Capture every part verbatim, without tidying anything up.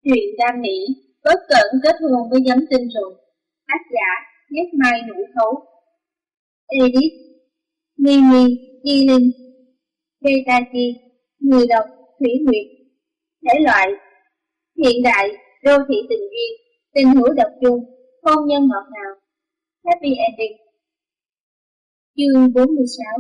Truyện đam mỹ, bất cẩn kết hôn với giấm tinh rụng. Tác giả, Nhất Mai Nụ Thấu. Edit, Mimi, Y Linh. Keitaki, người đọc, Thủy Nguyệt. Thể loại, hiện đại, đô thị tình duyên, tình hữu độc chung, hôn nhân ngọt ngào. Happy ending. Chương bốn mươi sáu.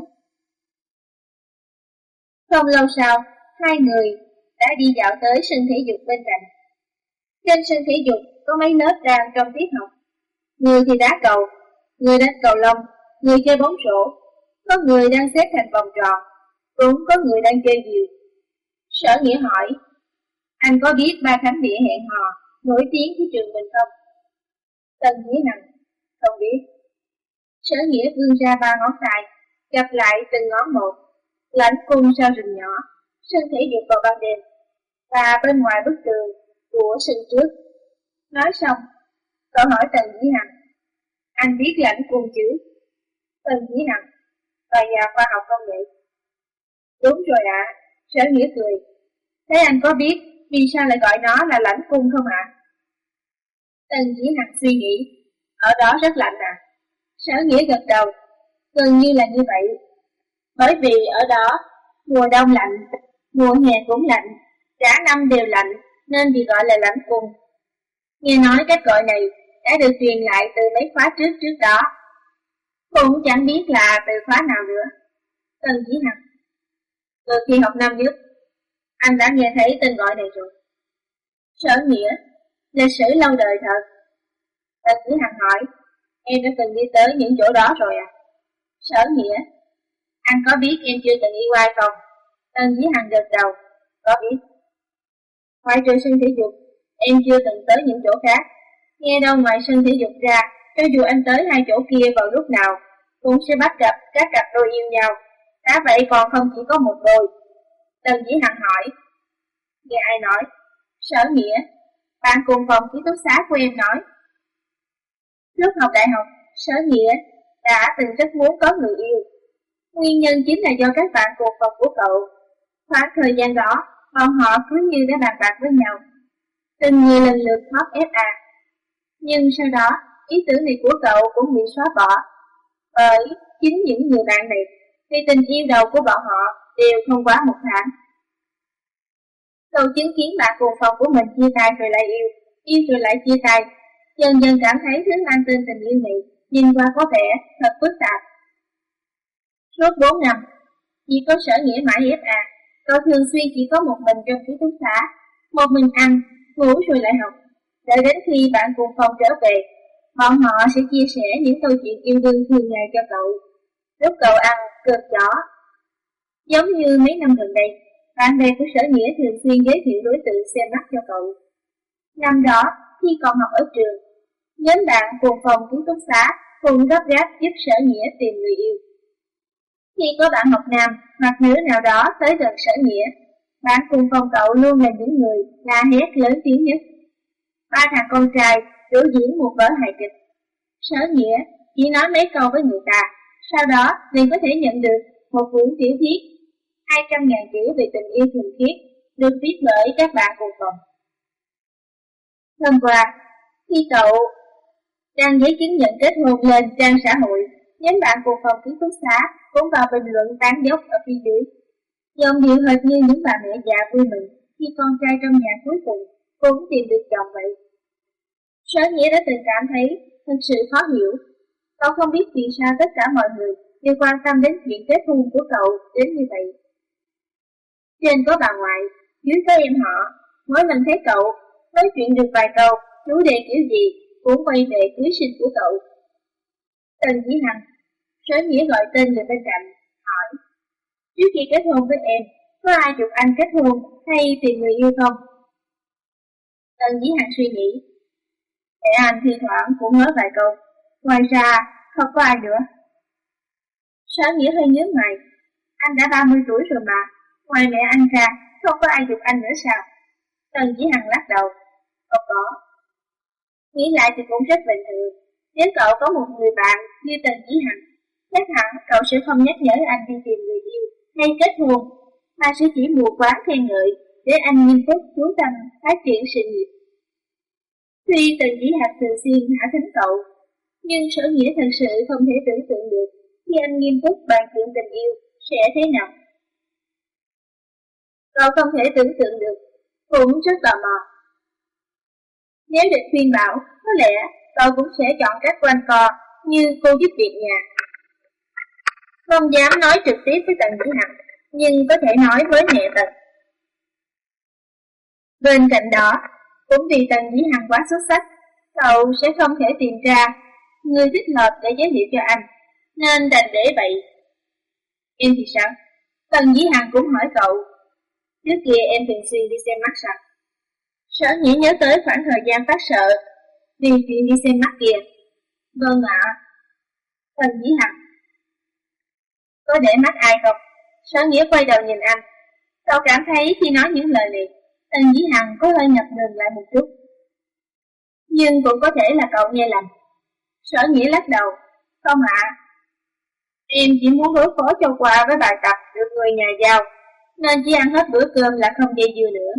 Không lâu sau, hai người đã đi dạo tới sân thể dục bên cạnh. Trên sân thể dục có mấy lớp đang trong tiết học. Người thì đá cầu, người đánh cầu lông, người chơi bóng rổ, có người đang xếp thành vòng tròn, cũng có người đang chơi diều. Sở Nghĩa hỏi, anh có biết ba thánh địa hẹn hò nổi tiếng của trường mình không? Tần Nghĩa Hằng, không biết. Sở Nghĩa vươn ra ba ngón tay, gặp lại từng ngón một, lãnh cung sau rừng nhỏ, sân thể dục vào ban đêm, và bên ngoài bức tường của sân trước. Nói xong, cậu hỏi Tần Dĩ Hằng, anh biết lãnh cung chứ? Tần Dĩ Hằng, và nhà khoa học công nghệ. Đúng rồi ạ, à. Sở Nghĩa cười. Thế anh có biết vì sao lại gọi nó là lãnh cung không ạ? À? Tần Dĩ Hằng suy nghĩ, ở đó rất lạnh à? Sở Nghĩa gật đầu, gần như là như vậy. Bởi vì ở đó, mùa đông lạnh, mùa hè cũng lạnh, cả năm đều lạnh, nên bị gọi là lãnh cung. Nghe nói cách gọi này đã được truyền lại từ mấy khóa trước trước đó. Cũng chẳng biết là từ khóa nào nữa. Tần Dĩ Hằng, từ khi học năm nhất, anh đã nghe thấy tên gọi này rồi. Sở Nghĩa, lịch sử lâu đời thật. Tần Dĩ Hằng hỏi, em đã từng đi tới những chỗ đó rồi à? Sở Nghĩa, anh có biết em chưa từng yêu ai không? Tần Dĩ Hằng gật đầu, có biết. Ngoài trừ sân thể dục, em chưa từng tới những chỗ khác. Nghe đâu ngoài sân thể dục ra, cho dù anh tới hai chỗ kia vào lúc nào, cũng sẽ bắt gặp các cặp đôi yêu nhau. Đã vậy còn không chỉ có một đôi. Tần Dĩ Hằng hỏi, nghe ai nói? Sở Nghĩa, bạn cùng phòng ký túc xá của em nói. Lúc học đại học, Sở Nghĩa đã từng rất muốn có người yêu. Nguyên nhân chính là do các bạn cùng phòng của cậu. Khoảng thời gian đó, bọn họ cứ như đã bàn bạc với nhau. Từng người lần lượt thoát ép a. Nhưng sau đó, ý tưởng này của cậu cũng bị xóa bỏ. Bởi chính những người bạn này, vì tình yêu đầu của bọn họ đều không quá một tháng. Cậu chứng kiến bạn cùng phòng của mình chia tay rồi lại yêu, yêu rồi lại chia tay. Dần dần cảm thấy thứ mang tên tình yêu này nhìn qua có vẻ thật phức tạp. Suốt bốn năm, chỉ có Sở Nghĩa mãi ép a, cậu thường xuyên chỉ có một mình trong ký túc xá, một mình ăn, ngủ rồi lại học. Đợi đến khi bạn cùng phòng trở về, bọn họ sẽ chia sẻ những câu chuyện yêu đương thường ngày cho cậu. Lúc cậu ăn, cơm chó. Giống như mấy năm gần đây, bạn bè của Sở Nghĩa thường xuyên giới thiệu đối tượng xem mắt cho cậu. Năm đó, khi còn học ở trường, nhóm bạn cùng phòng ký túc xá cùng gấp gáp giúp Sở Nghĩa tìm người yêu. Khi có bạn học nam hoặc nữ nào đó tới gần Sở Nghĩa, bạn cùng phòng cậu luôn là những người la hét lớn tiếng nhất. Ba thằng con trai biểu diễn một vở hài kịch. Sở Nghĩa chỉ nói mấy câu với người ta, sau đó liền có thể nhận được một quyển tiểu thuyết hai trăm ngàn chữ về tình yêu thuần khiết, được viết bởi các bạn cùng phòng. Hôm qua, khi cậu đăng giấy chứng nhận kết hôn lên trang xã hội, nhóm bạn cùng phòng ký túc xá cũng vào bình luận tán dốc ở phía dưới. Giọng điệu hệt như những bà mẹ già vui mừng khi con trai trong nhà cuối cùng cũng tìm được chồng vậy. Sở Nghĩa đã từng cảm thấy thật sự khó hiểu. Cậu không biết vì sao tất cả mọi người đều quan tâm đến chuyện kết hôn của cậu đến như vậy. Trên có bà ngoại, dưới có em họ, mỗi lần thấy cậu nói chuyện được vài câu, chủ đề kiểu gì cũng quay về cưới sinh của cậu. Tần Dĩ Hằng, Sở Nghĩa gọi tên người bên cạnh, hỏi, trước khi kết hôn với em, có ai chụp anh kết hôn hay tìm người yêu không? Tần Dĩ Hằng suy nghĩ, mẹ anh thi thoảng cũng nói vài câu, ngoài ra không có ai nữa. Sở Nghĩa hơi nhớ mày, anh đã ba mươi tuổi rồi mà, ngoài mẹ anh ra không có ai chụp anh nữa sao? Tần Dĩ Hằng lắc đầu, không có. Nghĩ lại thì cũng rất bình thường, nếu cậu có một người bạn như Tần Dĩ Hằng, chắc hẳn cậu sẽ không nhắc nhở anh đi tìm người yêu hay kết hôn, mà sẽ chỉ mù quáng khen ngợi, để anh nghiêm túc chú tâm phát triển sự nghiệp. Tuy Tần Dĩ Hạc thường xuyên hạ thính cậu, nhưng Sở Nghĩa thật sự không thể tưởng tượng được khi anh nghiêm túc bàn chuyện tình yêu sẽ thế nào. Cậu không thể tưởng tượng được, cũng rất tò mò. Nếu được khuyên bảo, có lẽ cậu cũng sẽ chọn cách quanh co như cô giúp việc nhà. Không dám nói trực tiếp với Tần Dĩ Hằng, nhưng có thể nói với mẹ Tần. Bên cạnh đó, cũng vì Tần Dĩ Hằng quá xuất sắc, cậu sẽ không thể tìm ra người thích hợp để giới thiệu cho anh, nên đành để vậy. Em thì sao? Tần Dĩ Hằng cũng hỏi cậu. Trước kia em thường xuyên đi xem mắt sao? Sở Nghĩa nhớ tới khoảng thời gian phát sợ vì chuyện đi xem mắt kia. Vâng ạ. Tần Dĩ Hằng: có để mắt ai không? Sở Nghĩa quay đầu nhìn anh. Cậu cảm thấy khi nói những lời này, Tần Dĩ Hằng có hơi ngập ngừng lại một chút. Nhưng cũng có thể là cậu nghe lầm. Sở Nghĩa lắc đầu. Không ạ. Em chỉ muốn đối phó cho qua với bài tập được người nhà giao, nên chỉ ăn hết bữa cơm là không dây dưa nữa.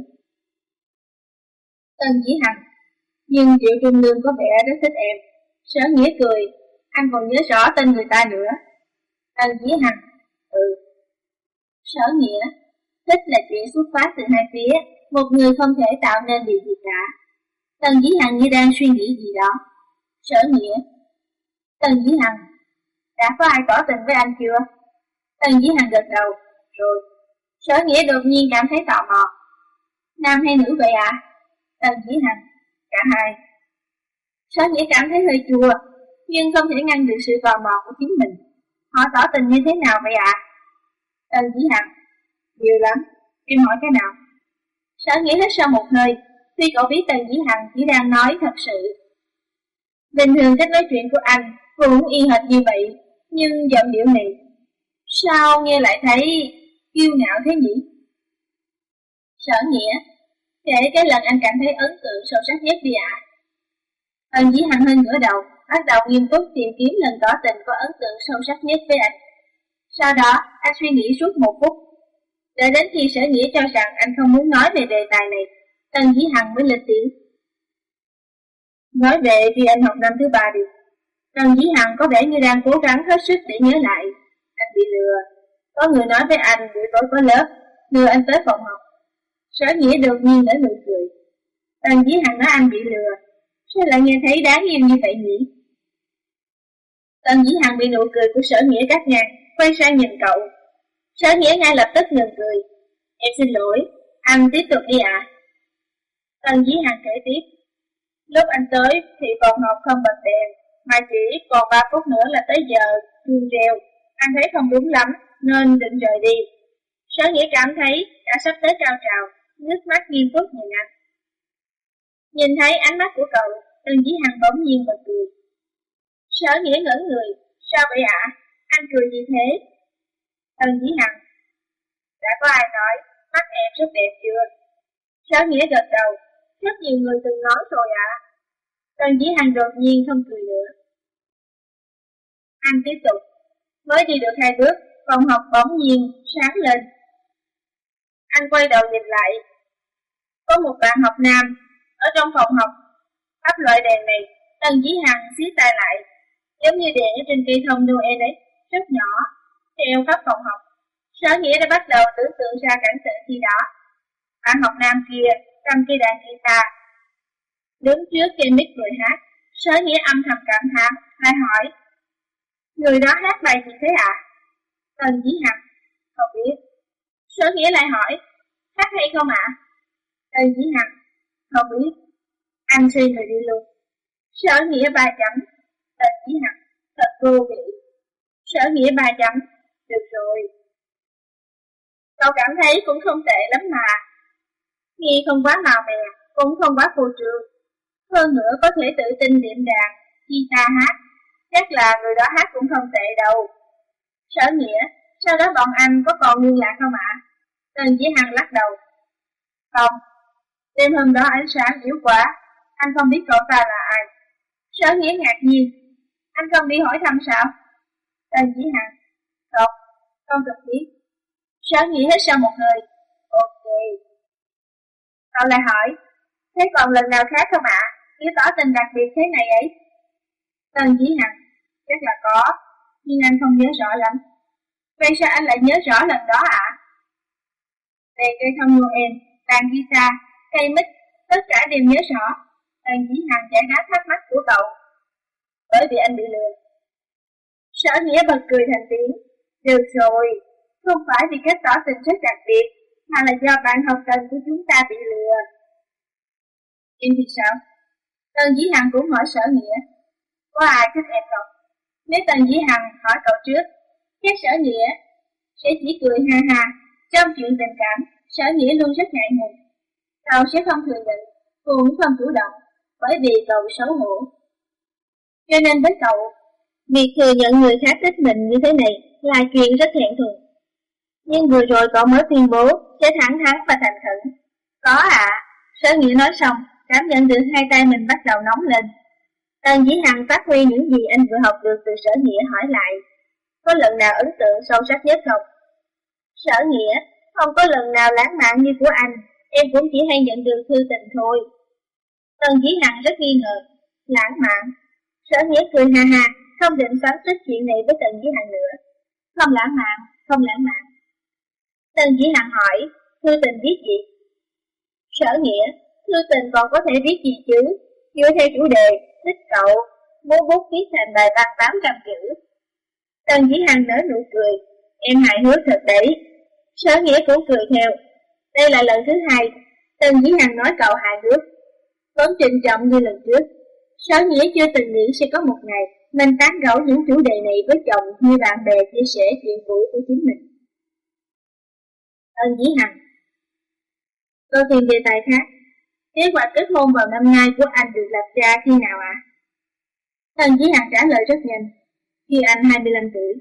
Tần Dĩ Hằng: nhưng Triệu Trung Lương có vẻ rất thích em. Sở Nghĩa cười. Anh còn nhớ rõ tên người ta nữa. Tần Dĩ Hằng: ừ. Sở Nghĩa: thích là chuyện xuất phát từ hai phía, một người không thể tạo nên điều gì cả. Tần Dĩ Hằng như đang suy nghĩ gì đó. Sở Nghĩa: Tần Dĩ Hằng, đã có ai tỏ tình với anh chưa? Tần Dĩ Hằng gật đầu. Rồi. Sở Nghĩa đột nhiên cảm thấy tò mò. Nam hay nữ vậy ạ? À? Tần Dĩ Hằng: cả hai. Sở Nghĩa cảm thấy hơi chua, nhưng không thể ngăn được sự tò mò của chính mình. Họ tỏ tình như thế nào vậy ạ? À? Tần Dĩ Hằng: nhiều lắm. Em hỏi cái nào? Sở Nghĩa hít sâu một hơi, tuy cậu biết Tần Dĩ Hằng chỉ đang nói thật sự. Bình thường cách nói chuyện của anh cũng y hệt như vậy, nhưng giọng điệu này sao nghe lại thấy kiêu ngạo thế nhỉ? Sở Nghĩa: kể cái lần anh cảm thấy ấn tượng sâu sắc nhất đi ạ. À? Tần Dĩ Hằng hơi ngửa đầu, bắt đầu nghiêm túc tìm kiếm lần tỏ tình có ấn tượng sâu sắc nhất với anh. Sau đó, anh suy nghĩ suốt một phút. Đợi đến khi Sở Nghĩa cho rằng anh không muốn nói về đề tài này, Tần Dĩ Hằng mới lên tiếng. Nói về khi anh học năm thứ ba đi. Tần Dĩ Hằng có vẻ như đang cố gắng hết sức để nhớ lại. Anh bị lừa. Có người nói với anh buổi tối có lớp, đưa anh tới phòng học. Sở Nghĩa đột nhiên nở nụ cười. Tần Dĩ Hằng nói anh bị lừa, sao lại nghe thấy đáng yêu như vậy nhỉ? Tần Dĩ Hằng bị nụ cười của Sở Nghĩa cắt ngang, quay sang nhìn cậu. Sở Nghĩa ngay lập tức ngừng cười. Em xin lỗi, anh tiếp tục đi ạ. À? Tần Dĩ Hằng kể tiếp. Lúc anh tới thì phòng học không bật đèn, mà chỉ còn ba phút nữa là tới giờ chuông reo. Anh thấy không đúng lắm, nên định rời đi. Sở Nghĩa cảm thấy đã sắp tới cao trào, nước mắt nghiêm túc nhìn anh. Nhìn thấy ánh mắt của cậu, Tần Dĩ Hằng bỗng nhiên bật cười. Sở Nghĩa ngẩn người. Sao vậy ạ? À? Anh cười gì thế? Tần Dĩ Hằng: đã có ai nói mắt em rất đẹp chưa? Sở Nghĩa gật đầu. Rất nhiều người từng nói rồi ạ. À? Tần Dĩ Hằng đột nhiên không cười nữa. Anh tiếp tục. Mới đi được hai bước, phòng học bỗng nhiên sáng lên. Anh quay đầu nhìn lại. Có một bạn học nam ở trong phòng học. Thắp loại đèn này. Tần Dĩ Hằng xí tay lại, giống như đèn ở trên cây thông Noel ấy, rất nhỏ, treo khắp phòng học. Sở Nghĩa đã bắt đầu tưởng tượng ra cảnh tượng khi đó. Bạn học nam kia cầm cây đàn guitar, đứng trước cây mic cười hát. Sở Nghĩa âm thầm cảm thán, lại hỏi: người đó hát bài gì thế ạ? À? Tần Dĩ Hằng: không biết. Sở Nghĩa lại hỏi: hát hay không ạ? À? Tần Dĩ Hằng: không biết. Anh xoay người đi luôn. Sở Nghĩa ba chấm. Tần Dĩ Hằng: thật vô vị. Sở Nghĩa ba chấm. Được rồi. Cậu cảm thấy cũng không tệ lắm mà. Nghe không quá màu mè, cũng không quá phô trương. Hơn nữa có thể tự tin điểm đàn, guitar hát. Chắc là người đó hát cũng không tệ đâu. Sở Nghĩa: sau đó bọn anh có còn liên lạc không ạ? À? Tần Dĩ Hằng lắc đầu. Không. Đêm hôm đó ánh sáng yếu quá, anh không biết cậu ta là ai. Sở Nghĩa ngạc nhiên. Anh không đi hỏi thăm sao? Tần Dĩ Hằng: không, không cần biết. Sở Nghĩa hết sau một hơi. Ok. Cậu lại hỏi, thế còn lần nào khác không ạ? Cứ tỏ tình đặc biệt thế này ấy. Tần Chí Hằng, chắc là có, nhưng anh không nhớ rõ lắm. Vậy sao anh lại nhớ rõ lần đó ạ? Về cây thông Noel, đàn guitar, cây mít, tất cả đều nhớ rõ. Tần Chí Hằng giải đáp thắc mắc của cậu. Bởi vì anh bị lừa. Sở Nghĩa bật cười thành tiếng. Được rồi, không phải vì kết tỏ tình rất đặc biệt, mà là do bạn học trò của chúng ta bị lừa. Em thì sao? Tần Chí Hằng cũng hỏi Sở Nghĩa. Có ai thích em không? Nếu Tần Chí Hằng hỏi cậu trước, chắc Sở Nghĩa sẽ chỉ cười ha ha. Trong chuyện tình cảm, Sở Nghĩa luôn rất ngại ngùng. Cậu sẽ không thừa nhận, cũng không chủ động, bởi vì cậu xấu hổ. Cho nên với cậu, việc thừa nhận người khác thích mình như thế này là chuyện rất thẹn thùng. Nhưng vừa rồi cậu mới tuyên bố sẽ thẳng thắn và thành khẩn. Có ạ, à, Sở Nghĩa nói xong, cảm nhận được hai tay mình bắt đầu nóng lên. Tần Chí Hằng phát huy những gì anh vừa học được từ Sở Nghĩa hỏi lại. Có lần nào ấn tượng sâu sắc nhất không? Sở Nghĩa, không có lần nào lãng mạn như của anh, em cũng chỉ hay nhận được thư tình thôi. Tần Chí Hằng rất nghi ngờ. Lãng mạn? Sở Nghĩa cười ha ha, không định xoắn xít chuyện này với Tần Chí Hằng nữa. Không lãng mạn, không lãng mạn. Tần Chí Hằng hỏi, thư tình viết gì? Sở Nghĩa, thư tình còn có thể viết gì chứ? Dựa theo chủ đề, thích cậu, muốn bút viết thành bài văn tám trăm chữ. Tần Chí Hằng nở nụ cười, em hài hước thật đấy. Sở Nghĩa cũng cười theo. Đây là lần thứ hai, Tần Chí Hằng nói cậu hài hước. Vẫn trịnh trọng như lần trước. Sở Nghĩa chưa từng nghĩ sẽ có một ngày mình tán gẫu những chủ đề này với chồng như bạn bè chia sẻ chuyện cũ của chính mình. Tần Chí Hằng, tôi tìm đề tài khác. Kế hoạch kết hôn vào năm nay của anh được lập ra khi nào ạ? À? Tần Chí Hằng trả lời rất nhanh, khi anh hai mươi lăm tuổi.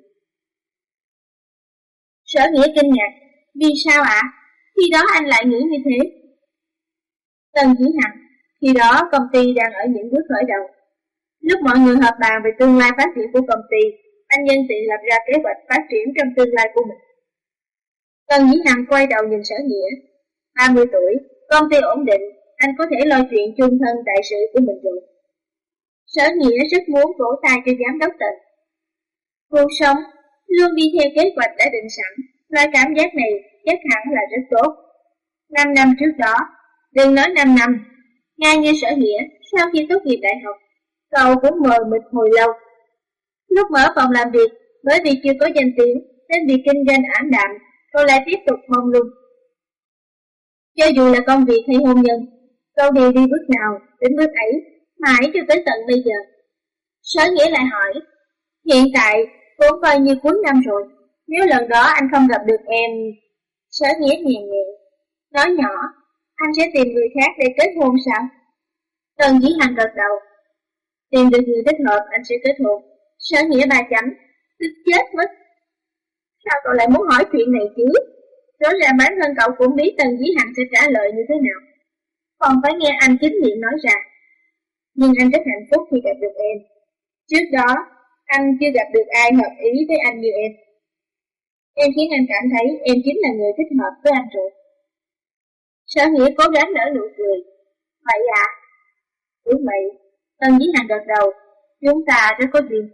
Sở Nghĩa kinh ngạc, vì sao ạ? À? Khi đó anh lại nghĩ như thế. Tần Chí Hằng, khi đó công ty đang ở những bước khởi đầu. Lúc mọi người họp bàn về tương lai phát triển của công ty, anh nhân tiện lập ra kế hoạch phát triển trong tương lai của mình. Tần Chí Hằng quay đầu nhìn Sở Nghĩa. ba mươi tuổi, công ty ổn định, anh có thể lo chuyện chung thân đại sự của mình rồi. Sở Nghĩa rất muốn vỗ tay cho giám đốc Tần. Cuộc sống luôn đi theo kế hoạch đã định sẵn, loại cảm giác này chắc hẳn là rất tốt. Năm năm trước đó, đừng nói năm năm, ngay như Sở Nghĩa, sau khi tốt nghiệp đại học, cậu cũng mờ mịt hồi lâu. Lúc mở phòng làm việc, bởi vì chưa có danh tiếng, nên việc kinh doanh ảm đạm, cậu lại tiếp tục mông lung. Cho dù là công việc hay hôn nhân, cậu đều đi bước nào đến bước ấy, mãi cho tới tận bây giờ. Sở Nghĩa lại hỏi, hiện tại cũng coi như cuối năm rồi, nếu lần đó anh không gặp được em. Sở Nghĩa nhẹ nhẹ, nói nhỏ, anh sẽ tìm người khác để kết hôn sao? Tần Chí Hằng gật đầu, tìm được người thích hợp anh sẽ kết hôn. Sở Nghĩa ba chấm, tức chết mất. Sao cậu lại muốn hỏi chuyện này chứ? Rõ ràng bản thân cậu cũng biết Tần Chí Hằng sẽ trả lời như thế nào, còn phải nghe anh chính miệng nói ra. Nhưng anh rất hạnh phúc khi gặp được em. Trước đó, anh chưa gặp được ai hợp ý với anh như em. Em khiến anh cảm thấy em chính là người thích hợp với anh rồi. Sở Nghĩa cố gắng nở nụ cười. Vậy à? Đúng vậy. Tần Chí Hằng gật đầu. Chúng ta rất có duyên.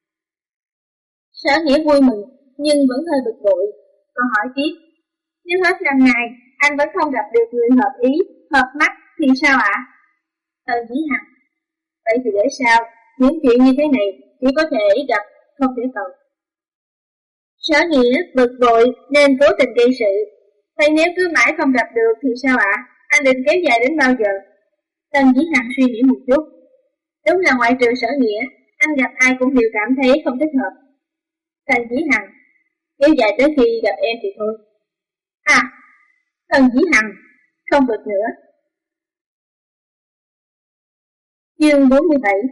Sở Nghĩa vui mừng, nhưng vẫn hơi bực bội. Còn hỏi tiếp, nếu hết năm nay anh vẫn không gặp được người hợp ý, hợp mắt thì sao ạ? À? Tần Chí Hằng, vậy thì để sao? Những chuyện như thế này chỉ có thể gặp, không thể cầu. Sở Nghĩa bực bội nên cố tình gây sự. Vậy nếu cứ mãi không gặp được thì sao ạ? À? Anh định kéo dài đến bao giờ? Tần Chí Hằng suy nghĩ một chút. Đúng là ngoại trừ Sở Nghĩa, anh gặp ai cũng đều cảm thấy không thích hợp. Tần Chí Hằng, kéo dài tới khi gặp em thì thôi. À, Tần Chí Hằng, không được nữa. Chương bốn mươi bảy.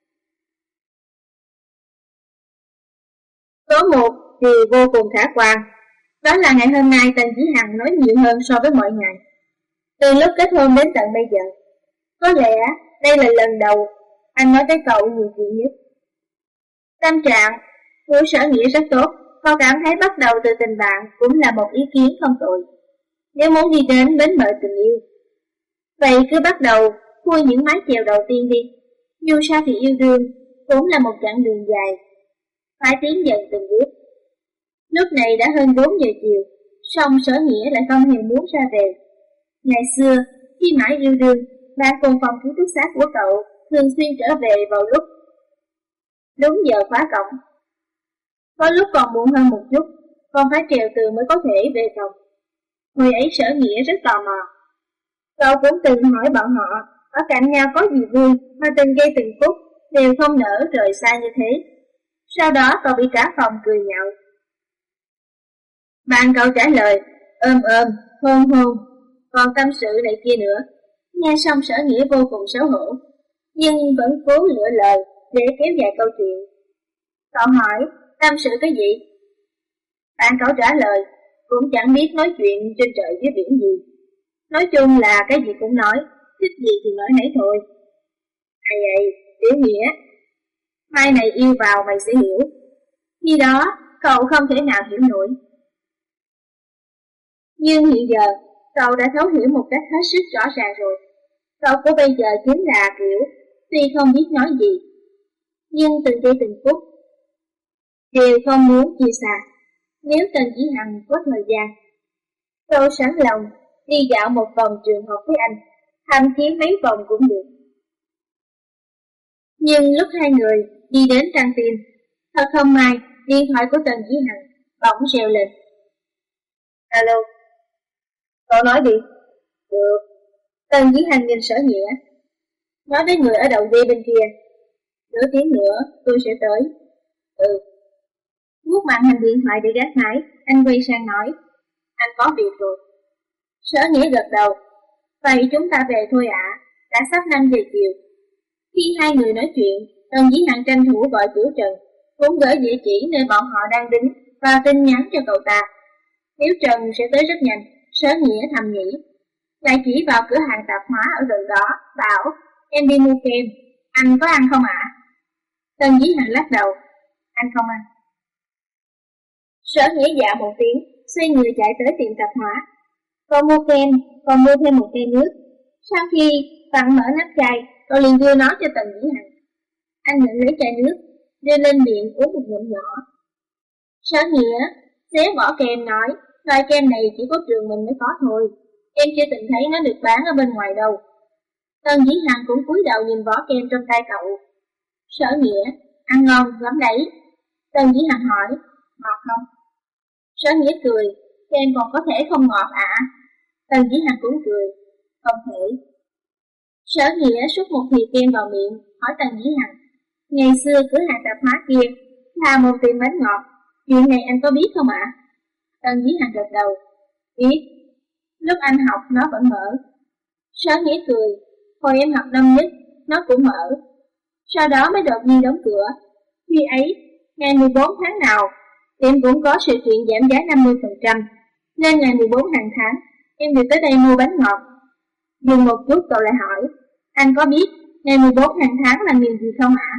Có một điều vô cùng khả quan, đó là ngày hôm nay Tần Chí Hằng nói nhiều hơn so với mọi ngày. Từ lúc kết hôn đến tận bây giờ, có lẽ đây là lần đầu anh nói với cậu nhiều chuyện nhất. Tâm trạng của Sở Nghĩa rất tốt, cậu cảm thấy bắt đầu từ tình bạn cũng là một ý kiến không tồi, nếu muốn đi đến bến bờ tình yêu. Vậy cứ bắt đầu khui những mái chèo đầu tiên đi. Dù sao thì yêu đương cũng là một chặng đường dài, phải tiến dần từng bước. Lúc này đã hơn bốn giờ chiều, song Sở Nghĩa lại không hề muốn ra về. Ngày xưa, khi mãi yêu đương, bạn cùng phòng ký túc xá của cậu thường xuyên trở về vào lúc đúng giờ khóa cổng. Có lúc còn muộn hơn một chút, còn phải trèo tường mới có thể về phòng. Hồi ấy Sở Nghĩa rất tò mò. Cậu cũng từng hỏi bọn họ, ở cạnh nhau có gì vui mà từng giây từng phút đều không nỡ rời xa như thế. Sau đó cậu bị cả phòng cười nhạo. Bạn cậu trả lời, ôm ôm, hôn hôn, còn tâm sự này kia nữa. Nghe xong Sở Nghĩa vô cùng xấu hổ, nhưng vẫn cố lựa lời để kéo dài câu chuyện. Cậu hỏi, tâm sự cái gì? Bạn cậu trả lời, cũng chẳng biết nói chuyện trên trời dưới biển gì. Nói chung là cái gì cũng nói, thích gì thì nói nấy thôi. Ai vậy, Tiểu Nghĩa, mai này yêu vào mày sẽ hiểu. Khi đó, cậu không thể nào hiểu nổi. Nhưng hiện giờ, cậu đã thấu hiểu một cách hết sức rõ ràng rồi. Cậu của bây giờ chính là kiểu, tuy không biết nói gì, nhưng từng giây từng phút đều không muốn chia xa. Nếu Tần Chỉ Hằng có thời gian, cậu sẵn lòng đi dạo một vòng trường học với anh, thậm chí mấy vòng cũng được. Nhưng lúc hai người đi đến căng tin, thật không may, điện thoại của Tần Chỉ Hằng bỗng reo lên. Alo, cậu nói đi. Được. Tần Chỉ Hằng nhìn Sở Nghĩa, nói với người ở đầu dây bên kia, nửa tiếng nữa tôi sẽ tới. Ừ. Vuốt màn hình điện thoại để gác máy, anh quay sang nói, anh có việc rồi. Sở Nghĩa gật đầu, vậy chúng ta về thôi ạ, à, đã sắp năm giờ chiều. Khi hai người nói chuyện, Tần Chỉ Hằng tranh thủ gọi Tiểu Trần, cũng gửi địa chỉ nơi bọn họ đang đứng và tin nhắn cho cậu ta. Tiểu Trần sẽ tới rất nhanh, Sở Nghĩa thầm nghĩ, lại chỉ vào cửa hàng tạp hóa ở gần đó, bảo, em đi mua kem, anh có ăn không ạ? À? Tần Chỉ Hằng lắc đầu, anh không ăn. Sở Nghĩa dạ một tiếng, xoay người chạy tới tiệm tạp hóa. Còn mua kem, còn mua thêm một chai nước. Sau khi vặn mở nắp chai, cậu liền đưa nó cho Tần Chỉ Hằng. Anh nhận lấy chai nước, đưa lên miệng uống một ngụm nhỏ. Sở Nghĩa xé vỏ kem nói, loại kem này chỉ có trường mình mới có thôi, em chưa từng thấy nó được bán ở bên ngoài đâu. Tần Chỉ Hằng cũng cúi đầu nhìn vỏ kem trong tay cậu. Sở Nghĩa, ăn ngon lắm đấy. Tần Chỉ Hằng hỏi, ngọt không? Sở Nghĩa cười, kem còn có thể không ngọt ạ? À? Tần Chỉ Hằng cũng cười, không thể. Sở Nghĩa xúc một thìa kem vào miệng, hỏi Tần Chỉ Hằng, ngày xưa cửa hàng tạp hóa kia là một tiệm bánh ngọt, chuyện này anh có biết không ạ? À? Tần Chỉ Hằng gật đầu, biết. Lúc anh học nó vẫn mở. Sở Nghĩa cười, hồi em học năm nhất, nó cũng mở. Sau đó mới đột nhiên đóng cửa. Khi ấy, ngày mười bốn tháng nào, tiệm cũng có sự kiện giảm giá năm mươi phần trăm, nên ngày mười bốn hàng tháng, em được tới đây mua bánh ngọt. Dừng một chút cậu lại hỏi, anh có biết ngày mười bốn hàng tháng là ngày gì không ạ? À?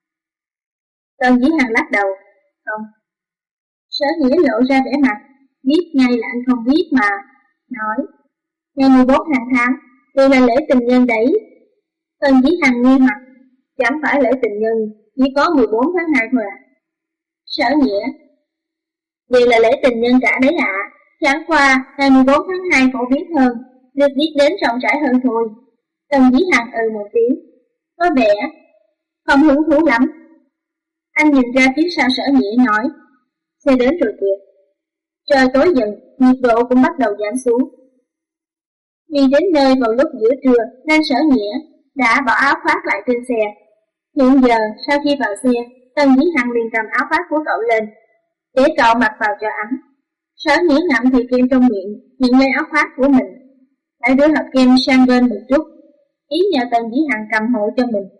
Tần Chỉ Hằng lắc đầu, không. Sở Nghĩa lộ ra vẻ mặt, biết ngay là anh không biết mà, nói, ngày mười bốn hàng tháng, đây là lễ tình nhân đấy. Tần Chỉ Hằng nghi hoặc, chẳng phải lễ tình nhân, chỉ có mười bốn tháng hai thôi à? Sở Nghĩa, đây là lễ tình nhân cả đấy ạ, à. Chẳng qua ngày mười bốn tháng hai phổ biến hơn, được biết đến rộng rãi hơn thôi. Tần Chỉ Hằng ừ một tiếng, có vẻ không hứng thú lắm. Anh nhìn ra phía sau Sở Nghĩa nói, xe đến rồi kìa. Trời tối dần, nhiệt độ cũng bắt đầu giảm xuống. Đi đến nơi vào lúc giữa trưa nên Sở Nghĩa đã bỏ áo khoác lại trên xe. Hiện giờ sau khi vào xe, Tần Chỉ Hằng liền cầm áo khoác của cậu lên để cậu mặc vào cho ấm. Sở Nghĩa ngậm thì kem trong miệng, nhận lấy áo khoác của mình, lại đưa hộp kem sang bên một chút, ý nhờ Tần Chỉ Hằng cầm hộ cho mình.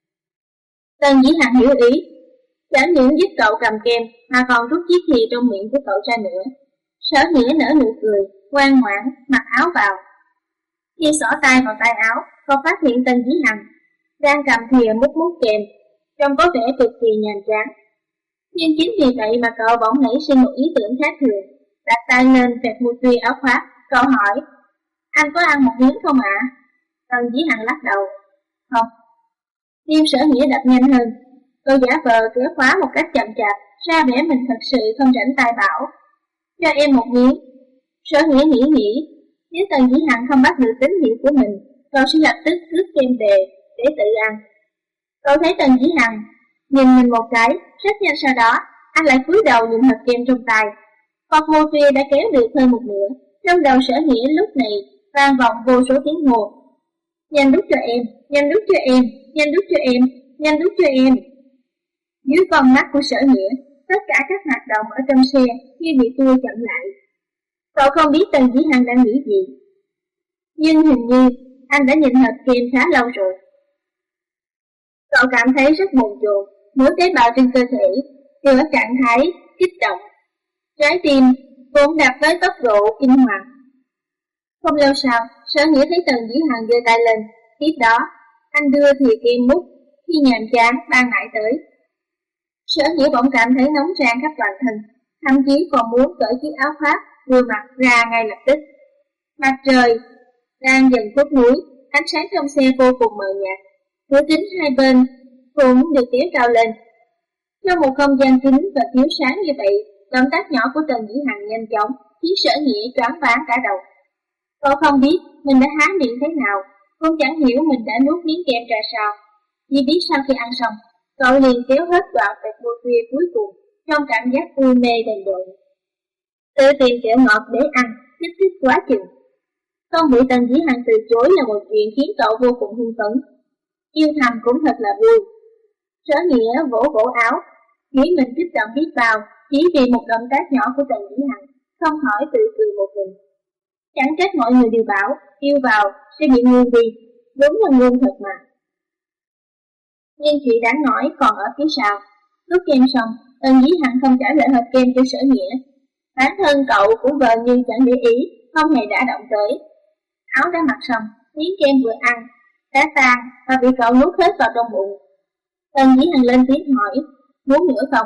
Tần Chỉ Hằng hiểu ý, chẳng những giúp cậu cầm kem mà còn rút chiếc thìa trong miệng của cậu ra nữa. Sở Nghĩa nở nụ cười, ngoan ngoãn mặc áo vào. Khi xỏ tay vào tay áo, cậu phát hiện Tần Chỉ Hằng đang cầm thìa múc múc kem, trông có vẻ cực kỳ nhàm chán. Nhưng chính vì vậy mà cậu bỗng nảy sinh một ý tưởng khác thường, đặt tay lên vẹt một tuy áo khoác. Cậu hỏi, anh có ăn một miếng không ạ? À? Tần Dĩ Hằng lắc đầu. Không. Tim Sở Nghĩa đập nhanh hơn. Cô giả vờ kéo khóa một cách chậm chạp, ra vẻ mình thật sự không rảnh tay bảo. Cho em một miếng. Sở Nghĩa nghĩ nghĩ, nếu Tần Dĩ Hằng không bắt được tín hiệu của mình, cậu sẽ lập tức rước kem về để tự ăn. Cậu thấy Tần Dĩ Hằng nhìn mình một cái, rất nhanh sau đó, anh lại cúi đầu nhìn hộp kem trong tay. Hộp mô kia đã kéo được hơn một nửa, trong đầu Sở Nghĩa lúc này vang vọng vô số tiếng hô. Nhanh đút cho em, nhanh đút cho em, nhanh đút cho em, nhanh đút cho em. Dưới con mắt của Sở Nghĩa, tất cả các hoạt động ở trong xe như bị tua chậm lại. Cậu không biết Tần Dĩ Hằng đang nghĩ gì, nhưng hình như anh đã nhìn hộp kem khá lâu rồi. Cậu cảm thấy rất bồn chồn, mỗi tế bào trên cơ thể đều ở trạng thái kích động. Trái tim vốn đập với tốc độ kinh hoàng. Không lâu sau, Sở Nghĩa thấy Tần Dĩ Hằng giơ tay lên, tiếp đó anh đưa thìa kem mút khi nhàm chán ban nãy tới. Sở Nghĩa bỗng cảm thấy nóng rang khắp toàn thân, thậm chí còn muốn cởi chiếc áo khoác vừa mặc ra ngay lập tức. Mặt trời đang dần khuất núi, ánh sáng trong xe vô cùng mờ nhạt. Cửa kính hai bên cũng được kéo cao lên. Trong một không gian kín và thiếu sáng như vậy, động tác nhỏ của Tần Dĩ Hằng nhanh chóng khiến Sở Nghĩa choáng váng cả đầu. Cậu không biết mình đã há miệng thế nào, cũng chẳng hiểu mình đã nuốt miếng kem ra sao. Chỉ biết sau khi ăn xong, cậu liền kéo hết đoạn vẹt môi khuya cuối cùng trong cảm giác u mê đần độn. Tự tìm kẹo ngọt để ăn, kích thích quá chừng. Không bị Tần Dĩ Hằng từ chối là một chuyện khiến cậu vô cùng hưng phấn. Yêu thầm cũng thật là vui. Sở Nghĩa vỗ vỗ áo, nghĩ mình kích động biết bao chỉ vì một động tác nhỏ của Tần Dĩ Hằng, không hỏi tự cười một mình. Chẳng trách mọi người đều bảo yêu vào sẽ bị ngu đi, đúng là ngu thật mà. Nhưng chuyện đáng nói còn ở phía sau. Lúc kem xong, Tần Dĩ Hằng không trả lời hộp kem cho Sở Nghĩa. Bản thân cậu cũng vờ như chẳng để ý, không hề đã động tới. Áo đã mặc xong, miếng kem vừa ăn đã tan và bị cậu nuốt hết vào trong bụng. Tần Dĩ Hằng lên tiếng hỏi, muốn nữa không?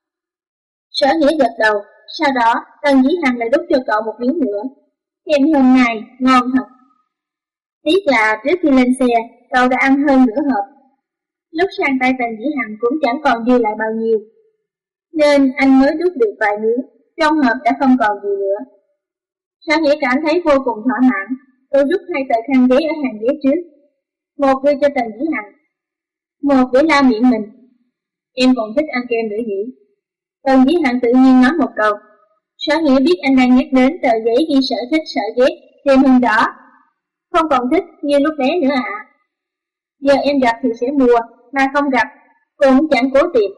Sở Nghĩa gật đầu, sau đó Tần Dĩ Hằng lại đút cho cậu một miếng nữa. Kem hôm nay ngon thật. Tiếc là trước khi lên xe, cậu đã ăn hơn nửa hộp. Lúc sang tay Tần Dĩ Hằng cũng chẳng còn dư lại bao nhiêu, nên anh mới đút được vài miếng, trong hộp đã không còn gì nữa. Sở Nghĩa cảm thấy vô cùng thỏa mãn. Tôi rút hai tờ khăn giấy ở hàng ghế trước, một đưa cho Tần Dĩ Hằng, một để lau miệng mình. Em còn thích ăn kem nữa nhỉ? Tần Dĩ Hằng tự nhiên nói một câu. Sở Nghĩa biết anh đang nhắc đến tờ giấy ghi sở thích sở ghét thêm hơn đó. Không còn thích như lúc bé nữa ạ. À. Giờ em gặp thì sẽ mua, mà không gặp cũng chẳng cố tìm.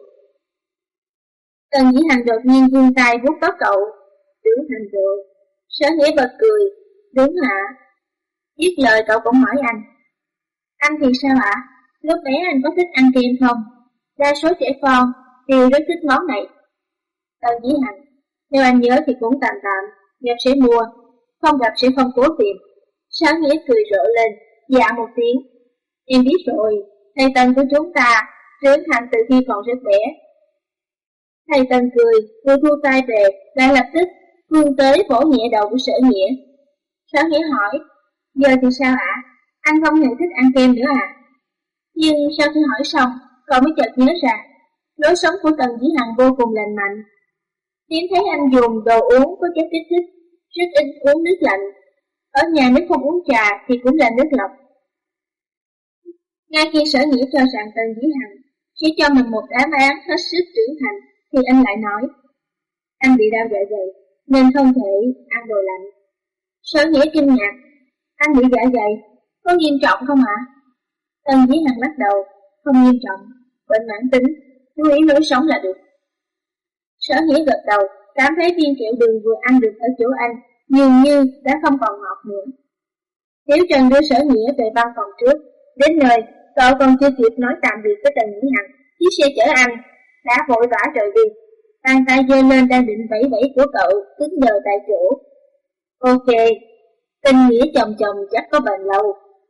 Tần Dĩ Hằng đột nhiên vươn tay vuốt tóc cậu. Trưởng thành rồi. Sở Nghĩa bật cười. Đúng ạ. Dứt lời cậu cũng hỏi anh. Anh thì sao ạ? À? Lúc bé anh có thích ăn kem không? Đa số trẻ con đều rất thích món này. Tần Dĩ Hằng, nếu anh nhớ thì cũng tạm tạm, gặp sẽ mua, không gặp sẽ không cố tìm. Sở Nghĩa cười rộ lên, dạ một tiếng. Em biết rồi, thầy Tần của chúng ta trưởng thành từ khi còn rất bé. Thầy Tần cười, vừa thu tay về, lại lập tức vươn tới vỗ nhẹ đầu của Sở Nghĩa. Sở Nghĩa hỏi, giờ thì sao ạ? À? Anh không hề thích ăn kem nữa à? Nhưng sau khi hỏi xong, cậu mới chợt nhớ ra, lối sống của Tần Dĩ Hằng vô cùng lành mạnh. Hiếm thấy anh dùng đồ uống có chất kích thích, rất ít uống nước lạnh. Ở nhà nếu không uống trà thì cũng là nước lọc. Ngay khi Sở Nghĩa cho rằng Tần Dĩ Hằng sẽ cho mình một đáp án hết sức trưởng thành, thì anh lại nói, anh bị đau dạ dày nên không thể ăn đồ lạnh. Sở Nghĩa kinh ngạc, anh bị dạ dày, có nghiêm trọng không ạ? À? Tần Dĩ Hằng lắc đầu, không nghiêm trọng, bệnh mãn tính, chú ý lối sống là được. Sở Nghĩa gật đầu, cảm thấy viên kẹo đường vừa ăn được ở chỗ anh dường như đã không còn ngọt nữa. Tiểu Trần đưa Sở Nghĩa về văn phòng trước, đến nơi cậu còn chưa kịp nói tạm biệt với Tần Dĩ Hằng, chiếc xe chở anh đã vội vã rời đi. Bàn tay giơ lên đang định vẫy vẫy của cậu cứng đờ tại chỗ. Ok, tình nghĩa chồng chồng chắc có bền lâu.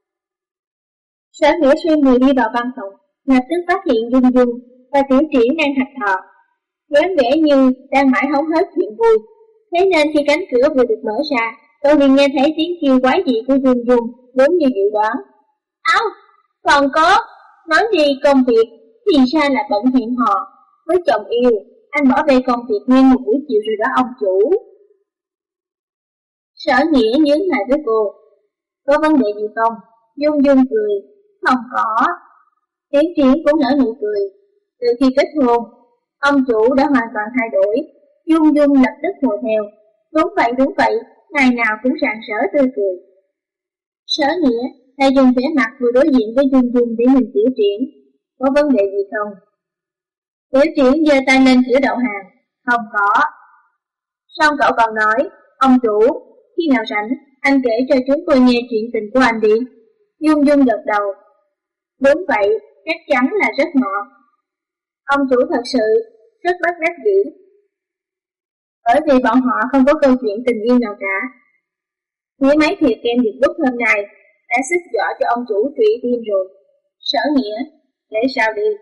Sở Nghĩa xoay người đi vào văn phòng, lập tức phát hiện Dung Dung và Tiểu Triển đang hạch thọ, dáng vẻ như đang mãi hóng hết chuyện vui. Thế nên khi cánh cửa vừa được mở ra, tôi liền nghe thấy tiếng kêu quái dị của Dung Dung, đúng như dự đoán. Áo, còn có, nói gì công việc, thì ra là bận hẹn hò. Với chồng yêu, anh bỏ bê công việc nguyên một buổi chiều rồi đó ông chủ. Sở Nghĩa nhớ lại với cô. Có vấn đề gì không? Dung Dung cười. Không có. Tiến Triển cũng nở nụ cười. Từ khi kết hôn, ông chủ đã hoàn toàn thay đổi. Dung Dung lập tức hùa theo. Đúng vậy, đúng vậy, ngày nào cũng rạng rỡ tươi cười. Sở Nghĩa hay dùng vẻ mặt vừa đối diện với Dung Dung để nhìn Tiểu Triển. Có vấn đề gì không? Tiểu Triển giơ tay lên cửa đậu hàng. Không có. Xong cậu còn nói, ông chủ, khi nào rảnh, anh kể cho chúng tôi nghe chuyện tình của anh đi. Dung Dung gật đầu. Đúng vậy, chắc chắn là rất ngọt. Ông chủ thật sự rất bất đắc dĩ. Bởi vì bọn họ không có câu chuyện tình yêu nào cả. Phía mấy thiệp kem được bút hôm nay đã xích dọa cho ông chủ trụy tim rồi. Sở Nghĩa, để sao đi?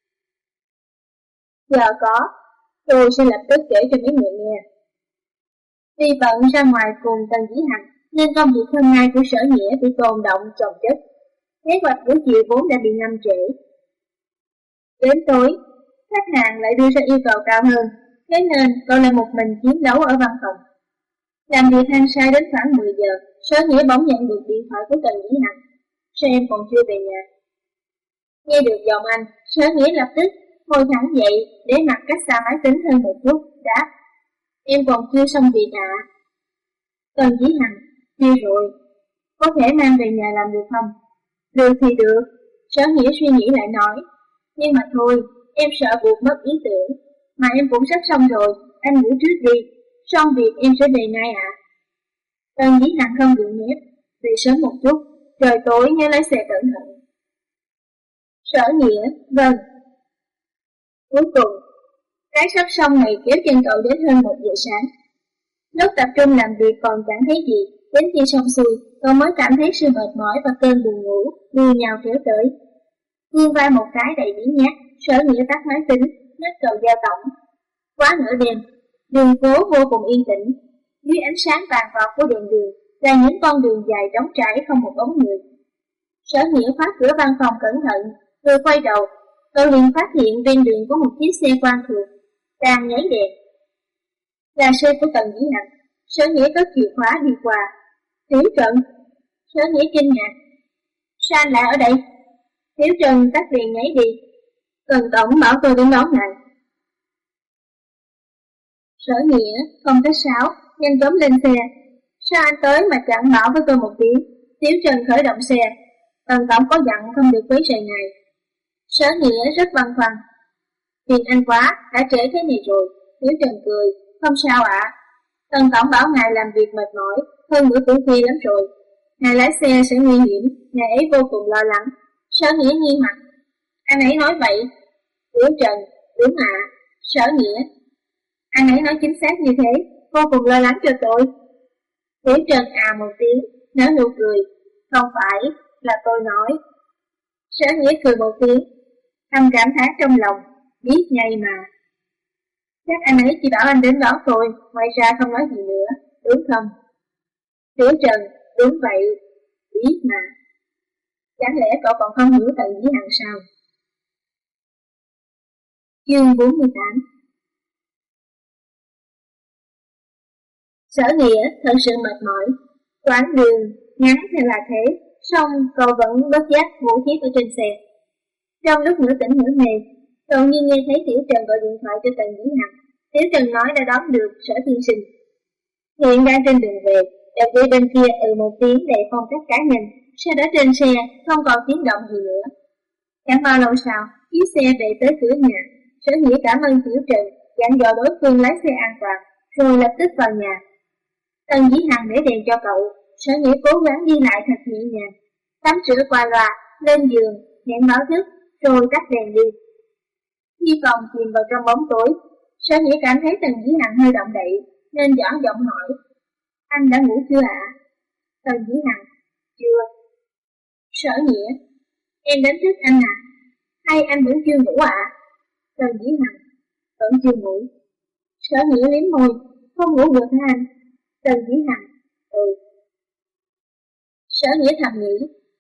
Giờ có, tôi sẽ lập tức kể cho mấy người nghe. Vì bận ra ngoài cùng Tần Dĩ Hằng, nên công việc hôm nay của Sở Nghĩa bị tồn động chồng chất. Kế hoạch buổi chiều vốn đã bị ngâm trễ. Đến tối, khách hàng lại đưa ra yêu cầu cao hơn, thế nên cậu lại một mình chiến đấu ở văn phòng. Làm việc hăng say đến khoảng mười giờ, Sở Nghĩa bỗng nhận được điện thoại của Tần Dĩ Hằng. Sao em còn chưa về nhà? Nghe được giọng anh, Sở Nghĩa lập tức ngồi thẳng dậy, để mặt cách xa máy tính hơn một chút, đáp. Em còn chưa xong việc ạ. À? Tần Dĩ Hằng, chưa rồi. Có thể mang về nhà làm được không? Được thì được. Sở Nghĩa suy nghĩ lại nói. Nhưng mà thôi, em sợ buộc mất ý tưởng. Mà em cũng sắp xong rồi, anh ngủ trước đi. Xong việc em sẽ về ngay ạ. À? Tần Dĩ Hằng không gượng nhép. Về sớm một chút, trời tối nhớ lái xe cẩn thận. Sở Nghĩa, vâng. Cuối cùng, cái sắp xong này kéo chân cậu đến hơn một giờ sáng. Lúc tập trung làm việc còn chẳng thấy gì, đến khi xong xuôi, cậu mới cảm thấy sự mệt mỏi và cơn buồn ngủ đua nhau kéo tới. Vươn vai một cái đầy biến nhát, Sở Nghĩa tắt máy tính, nhấc cầu giao tổng. Quá nửa đêm, đường phố vô cùng yên tĩnh, dưới ánh sáng vàng vọt của đèn đường là những con đường dài trống trải không một bóng người. Sở Nghĩa khóa cửa văn phòng cẩn thận, rồi quay đầu, cậu liền phát hiện bên đường có một chiếc xe quen thuộc đang nháy đèn. Là xe của Tần Dĩ Hằng. Sở Nghĩa có chìa khóa đi qua. Tiểu Trần. Sở Nghĩa kinh ngạc. Sao anh lại ở đây? Tiểu Trần tắt đèn nháy đi. Tần tổng bảo tôi đến đón này. Sở Nghĩa không có sáo, nhanh chóng lên xe. Sao anh tới mà chẳng bảo với tôi một tiếng? Tiểu Trần khởi động xe. Tần tổng có dặn không được quấy rầy này. Sở Nghĩa rất băn khoăn. Phiền anh quá, đã trễ thế này rồi. Tiểu Trần cười. Không sao ạ. À. Tần tổng bảo ngài làm việc mệt mỏi, hơn nữa cũng khuya lắm rồi. Ngài lái xe sẽ nguy hiểm, ngài ấy vô cùng lo lắng. Sở Nghĩa nghi mặt. Anh ấy nói vậy. Tiểu Trần, đúng ạ. À. Sở Nghĩa. Anh ấy nói chính xác như thế, vô cùng lo lắng cho tôi. Tiểu Trần à một tiếng, nở nụ cười. Không phải, là tôi nói. Sở Nghĩa cười một tiếng, thầm cảm thán trong lòng, biết ngay mà. Chắc anh ấy chỉ bảo anh đến đón tôi, ngoài ra không nói gì nữa, đúng không? Tiểu Trần, đúng vậy, biết mà. Chẳng lẽ cậu còn không hiểu Tần Dĩ Hằng sao? Chương bốn mươi tám. Sở Nghĩa thật sự mệt mỏi, quãng đường ngắn thì là thế, song cậu vẫn bất giác ngủ thiếp ở trên xe. Trong lúc nửa tỉnh nửa mê, cậu như nghe thấy Tiểu Trần gọi điện thoại cho Tần Dĩ Hằng. Tiểu Trần nói đã đón được Sở tiên sinh. Hiện đang trên đường về, đợt đi bên kia ừ một tiếng để phong cách cá nhân, sau đó trên xe không còn tiếng động gì nữa. Chẳng bao lâu sau, chiếc xe về tới cửa nhà. Sở Nghĩa cảm ơn Tiểu Trần, dặn dò đối phương lái xe an toàn, rồi lập tức vào nhà. Tần Dĩ Hằng để đèn cho cậu. Sở Nghĩa cố gắng đi lại thật nhẹ nhàng, tắm rửa qua loa, lên giường, hẹn báo thức, rồi tắt đèn đi. Khi phòng chìm vào trong bóng tối, Sở Nghĩa cảm thấy Tần Dĩ Hằng hơi động đậy, nên nhỏ giọng hỏi. Anh đã ngủ chưa ạ? À? Tần Dĩ Hằng, chưa. Sở Nghĩa, em đánh thức anh à? Hay anh vẫn chưa ngủ ạ? À? Tần Dĩ Hằng, vẫn chưa ngủ. Sở Nghĩa liếm môi, không ngủ được hả anh? Tần Dĩ Hằng, ừ. Sở Nghĩa thầm nghĩ,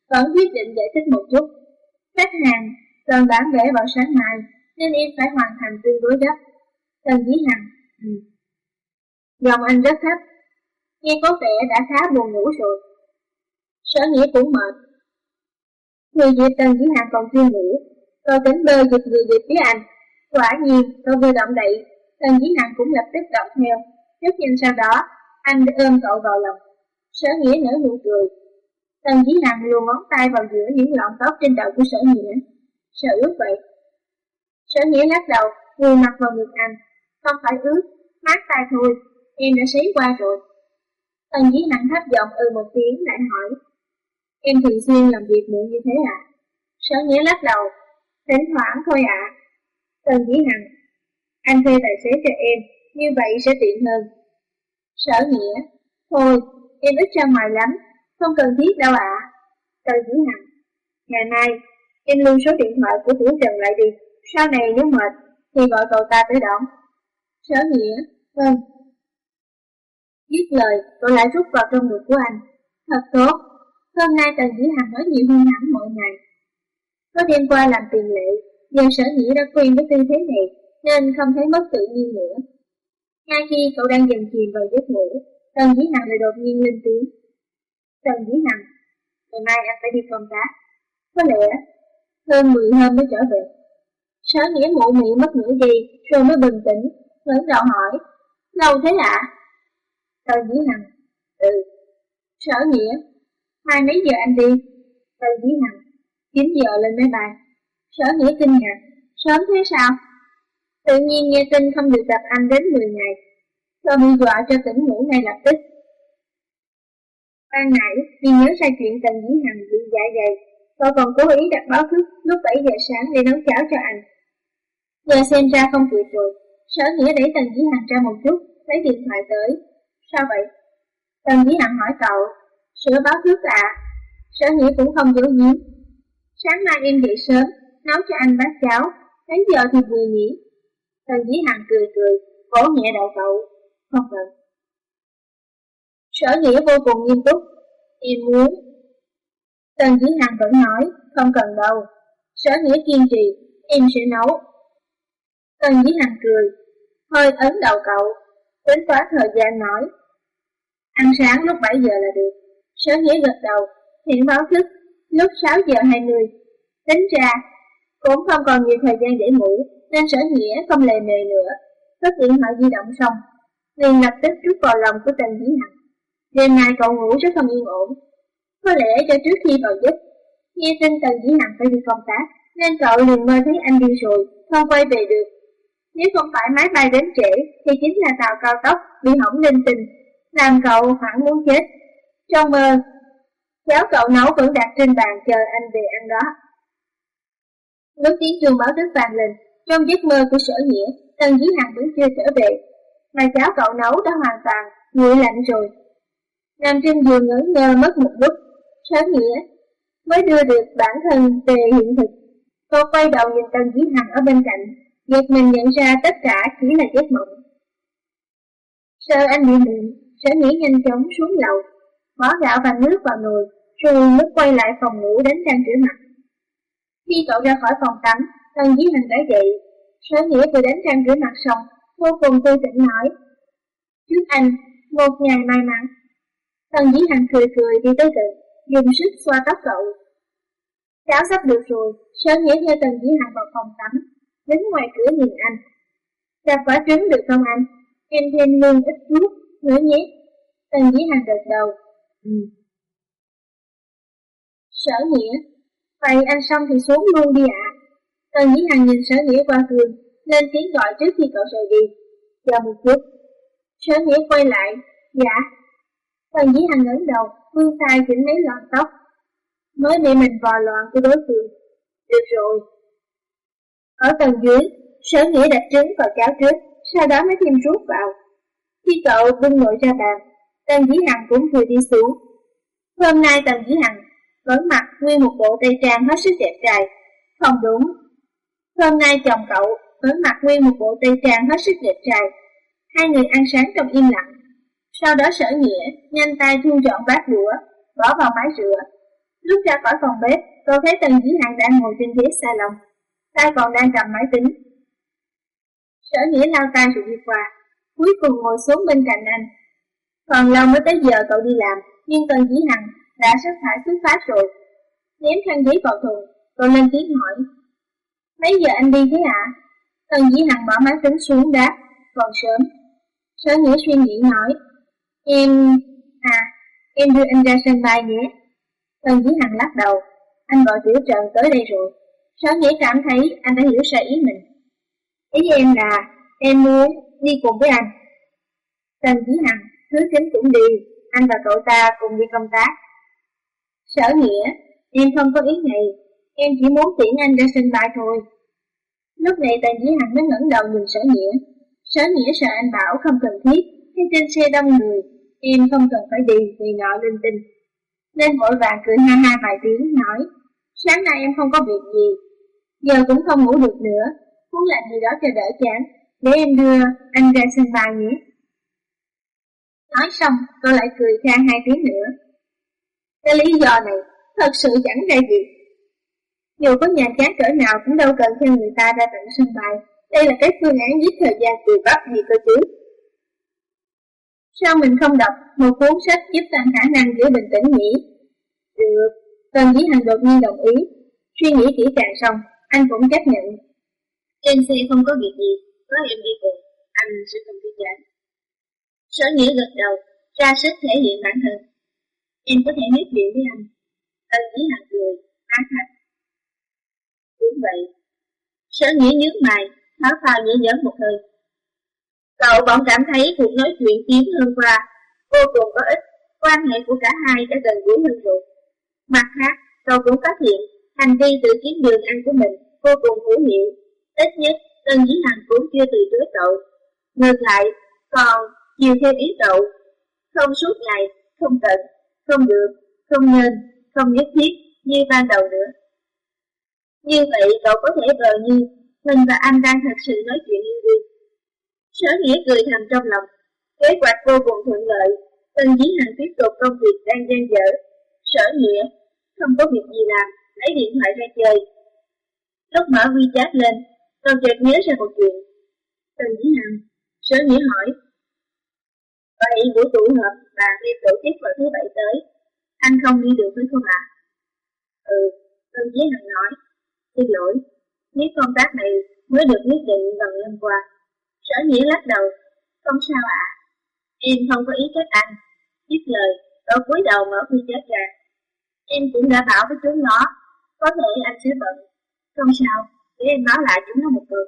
vẫn quyết định giải thích một chút. Khách hàng cần bản vẽ vào sáng mai, nên em phải hoàn thành tương đối gấp. Tần Dĩ Hằng, ừ. Giọng anh rất thấp, nghe có vẻ đã khá buồn ngủ rồi. Sở Nghĩa cũng mệt. Người dịp Tần Dĩ Hằng còn chưa ngủ, tôi tính bơ dịch người dịp phía anh. Quả nhiên, tôi vừa động đậy, Tần Dĩ Hằng cũng lập tức động theo. Rất nhanh sau đó, anh đã ôm cậu vào lòng. Sở Nghĩa nở nụ cười. Tần Dĩ Hằng luồn ngón tay vào giữa những lọn tóc trên đầu của Sở Nghĩa. Sợ ướt vậy? Sở Nghĩa lắc đầu, vùi mặt vào ngực anh. Không phải ướt, mát tay thôi, em đã sấy qua rồi. Tần Dĩ Hằng thấp giọng ừ một tiếng lại hỏi, em thường xuyên làm việc muộn như thế à? Sở Nghĩa lắc đầu, thỉnh thoảng thôi ạ. À. Tần Dĩ Hằng, anh thuê tài xế cho em, như vậy sẽ tiện hơn. Sở Nghĩa, thôi, em ít ra ngoài lắm, không cần thiết đâu ạ. À. Tần Dĩ Hằng, ngày mai, em lưu số điện thoại của Tiểu Trần lại đi, sau này nếu mệt, thì gọi cậu ta tới đón. Sở Nghĩa, vâng. Dứt lời, cậu lại rút vào trong ngực của anh. Thật tốt, hôm nay Tần Dĩ Hằng nói nhiều hơn hẳn mọi ngày. Có đêm qua làm tiền lệ, giờ Sở Nghĩa đã quen với tư thế này, nên không thấy mất tự nhiên nữa. Ngay khi cậu đang dần chìm vào giấc ngủ, Tần Dĩ Hằng lại đột nhiên lên tiếng. Tần Dĩ Hằng, ngày mai anh phải đi công tác. Có lẽ, hơn mười hôm mới trở về. Sở Nghĩa mụ mị mất nửa giây, rồi mới bình tĩnh, ngẩng đầu hỏi, lâu thế ạ? À? Tần Dĩ Hằng, ừ. Sở Nghĩa, mai mấy giờ anh đi? Tần Dĩ Hằng, chín giờ lên máy bay. Sở Nghĩa kinh ngạc, sớm thế sao? Tự nhiên nghe tin không được gặp anh đến mười ngày, tôi bị dọa cho tỉnh ngủ ngay lập tức. Ban nãy, vì nhớ ra chuyện Tần Dĩ Hằng bị dạ dày, tôi còn cố ý đặt báo thức lúc bảy giờ sáng để nấu cháo cho anh. Giờ xem ra không kịp rồi. Sở Nghĩa đẩy Tần Dĩ Hằng ra một chút, lấy điện thoại tới. Sao vậy? Tần Dĩ Hằng hỏi cậu. Sửa báo thức ạ. À? Sở Nghĩa cũng không giấu giếm. Sáng mai em dậy sớm, nấu cho anh bát cháo. Đến giờ thì vừa nhỉ? Tần Dĩ Hằng cười cười, vỗ nhẹ đầu cậu. Không cần. Sở Nghĩa vô cùng nghiêm túc. Em muốn. Tần Dĩ Hằng vẫn nói, không cần đâu. Sở Nghĩa kiên trì, em sẽ nấu. Tần Dĩ Hằng cười, hơi ấn đầu cậu, tính toán thời gian nói. Ăn sáng lúc bảy giờ là được. Sở Nghĩa gật đầu, hiện báo thức, lúc sáu giờ hai mươi. Tính ra, cũng không còn nhiều thời gian để ngủ, nên Sở Nghĩa không lề mề nữa. Cất điện thoại di động xong, liền lập tức rút vào lòng của Tần Dĩ Hằng. Đêm nay cậu ngủ rất không yên ổn. Có lẽ cho trước khi vào giấc, nghe tin Tần Dĩ Hằng phải đi công tác, nên cậu liền mơ thấy anh đi rồi, không quay về được. Nếu không phải máy bay đến trễ, thì chính là tàu cao tốc bị hỏng linh tinh, làm cậu hoảng muốn chết. Trong mơ, cháo cậu nấu vẫn đặt trên bàn chờ anh về ăn đó. Lúc tiếng chuông báo thức vang lên, trong giấc mơ của Sở Nghĩa, Tần Dĩ Hằng vẫn chưa trở về, mà cháo cậu nấu đã hoàn toàn nguội lạnh rồi. Nằm trên giường ngẩn ngơ mất một lúc, Sở Nghĩa mới đưa được bản thân về hiện thực. Cô quay đầu nhìn Tần Dĩ Hằng ở bên cạnh, giật mình nhận ra tất cả chỉ là giấc mộng. Sợ anh bị miệng, Sở Nghĩa nhanh chóng xuống lầu, bỏ gạo và nước vào nồi, rồi mới quay lại phòng ngủ đánh răng rửa mặt. Khi cậu ra khỏi phòng tắm, Tần Dĩ Hằng đã dậy. Sở Nghĩa vừa đánh răng rửa mặt xong, vô cùng tươi tỉnh nói: "Chúc anh một ngày may mắn." Tần Dĩ Hằng cười cười đi tới gần, dùng sức xoa tóc cậu. Cháo sắp được rồi. Sở Nghĩa theo Tần Dĩ Hằng vào phòng tắm, đứng ngoài cửa nhìn anh. "Đập quả trứng được không anh? Em thêm luôn ít thuốc nữa nhé." Tần Dĩ Hằng gật đầu. Ừ. Sở Nghĩa: "Vậy anh xong thì xuống luôn đi ạ." À. Tần Dĩ Hằng nhìn Sở Nghĩa qua gương, lên tiếng gọi trước khi cậu rời đi: "Chờ một chút." Sở Nghĩa quay lại: "Dạ." Tần Dĩ Hằng ngẩng đầu, vươn tay chỉnh lấy lọn tóc, mới để mình vò loạn của đối phương. "Được rồi." Ở tầng dưới, Sở Nghĩa đặt trứng vào cháo trước, sau đó mới thêm ruốc vào. Khi cậu bưng nồi ra bàn, Tần Dĩ Hằng cũng vừa đi xuống. Hôm nay Tần Dĩ Hằng vẫn mặc nguyên một bộ tây trang hết sức đẹp trai. Không đúng, hôm nay chồng cậu vẫn mặc nguyên một bộ tây trang hết sức đẹp trai. Hai người ăn sáng trong im lặng. Sau đó Sở Nghĩa nhanh tay thu dọn bát đũa, bỏ vào máy rửa. Lúc ra khỏi phòng bếp, cô thấy Tần Dĩ Hằng đang ngồi trên ghế salon, tay còn đang cầm máy tính. Sở Nghĩa lao tay rồi đi qua, cuối cùng ngồi xuống bên cạnh anh. Còn lâu mới tới giờ cậu đi làm, nhưng Tần Dĩ Hằng đã sắp thải xuất phát rồi. Ném khăn giấy vào thùng, cô lên tiếng hỏi: mấy giờ anh đi thế ạ? À? Tần Dĩ Hằng bỏ máy tính xuống đáp: còn sớm. Sở Nghĩa suy nghĩ nói: Em... À, em đưa anh ra sân bay nhé. Tần Dĩ Hằng lắc đầu: anh gọi Tiểu Trần tới đây rồi. Sở Nghĩa cảm thấy anh đã hiểu sai ý mình. Ý em là em muốn đi cùng với anh. Tần Dĩ Hằng: Thứ Kính cũng đi, anh và cậu ta cùng đi công tác. Sở Nghĩa: em không có ý này, em chỉ muốn tiễn anh ra sân bay thôi. Lúc này Tần Dĩ Hằng mới ngẩng đầu nhìn Sở Nghĩa. Sở Nghĩa sợ anh bảo không cần thiết, khi trên xe đông người, em không cần phải đi vì nọ linh tinh. Nên vội vàng cười ha ha vài tiếng nói: sáng nay em không có việc gì, giờ cũng không ngủ được nữa, muốn làm gì đó cho đỡ chán, để em đưa anh ra sân bay nhé. Nói xong, tôi lại cười kha hai tiếng nữa. Cái lý do này thật sự chẳng ra gì. Dù có nhàm chán cỡ nào cũng đâu cần theo người ta ra tận sân bay. Đây là cái phương án giết thời gian từ bắp gì cơ chứ. Sao mình không đọc một cuốn sách giúp tăng khả năng giữ bình tĩnh nhỉ? Được, Tần Dĩ Hằng đột nhiên đồng ý. Suy nghĩ kỹ càng xong, anh cũng chấp nhận. Trên xe không có việc gì, có em đi cùng, anh sẽ không biết chán. Sở Nghĩa gật đầu, ra sức thể hiện bản thân. Em có thể nói chuyện với anh. Tần Dĩ Hằng cười, ác hạch. Đúng vậy. Sở Nghĩa nhướng mày, tháo phao nhẹ nhõm một hơi. Cậu bỗng cảm thấy cuộc nói chuyện kiếm hơn qua vô cùng có ích, quan hệ của cả hai đã gần gũi hơn rồi. Mặt khác, cậu cũng phát hiện hành vi tự kiếm đường ăn của mình vô cùng hữu hiệu. Ít nhất, Tần Dĩ Hằng cũng chưa từ chối cậu. Ngược lại, còn chiều theo ý cậu, không suốt ngày, không tận, không được, không nên, không nhất thiết như ban đầu nữa. Như vậy cậu có thể vờ như mình và anh đang thật sự nói chuyện yêu đương. Sở Nghĩa cười thầm trong lòng, kế hoạch vô cùng thuận lợi. Tần Dĩ Hằng tiếp tục công việc đang dang dở. Sở Nghĩa không có việc gì làm, lấy điện thoại ra chơi. Lúc mở WeChat lên, cậu chợt nhớ ra một chuyện. Tần Dĩ Hằng, Sở Nghĩa hỏi: vậy buổi tụ họp bạn đi tổ chức vào thứ bảy tới, anh không đi được phải không ạ? À? Ừ, Tần Dĩ Hằng nói: xin lỗi, nếu công tác này mới được quyết định gần năm qua. Sở Nghĩa lắc đầu: không sao ạ, à? Em không có ý trách anh. Dứt lời, cậu cúi đầu mở WeChat ra. Em cũng đã bảo với chúng nó, có thể anh sẽ bận. Không sao, để em báo lại chúng nó một câu.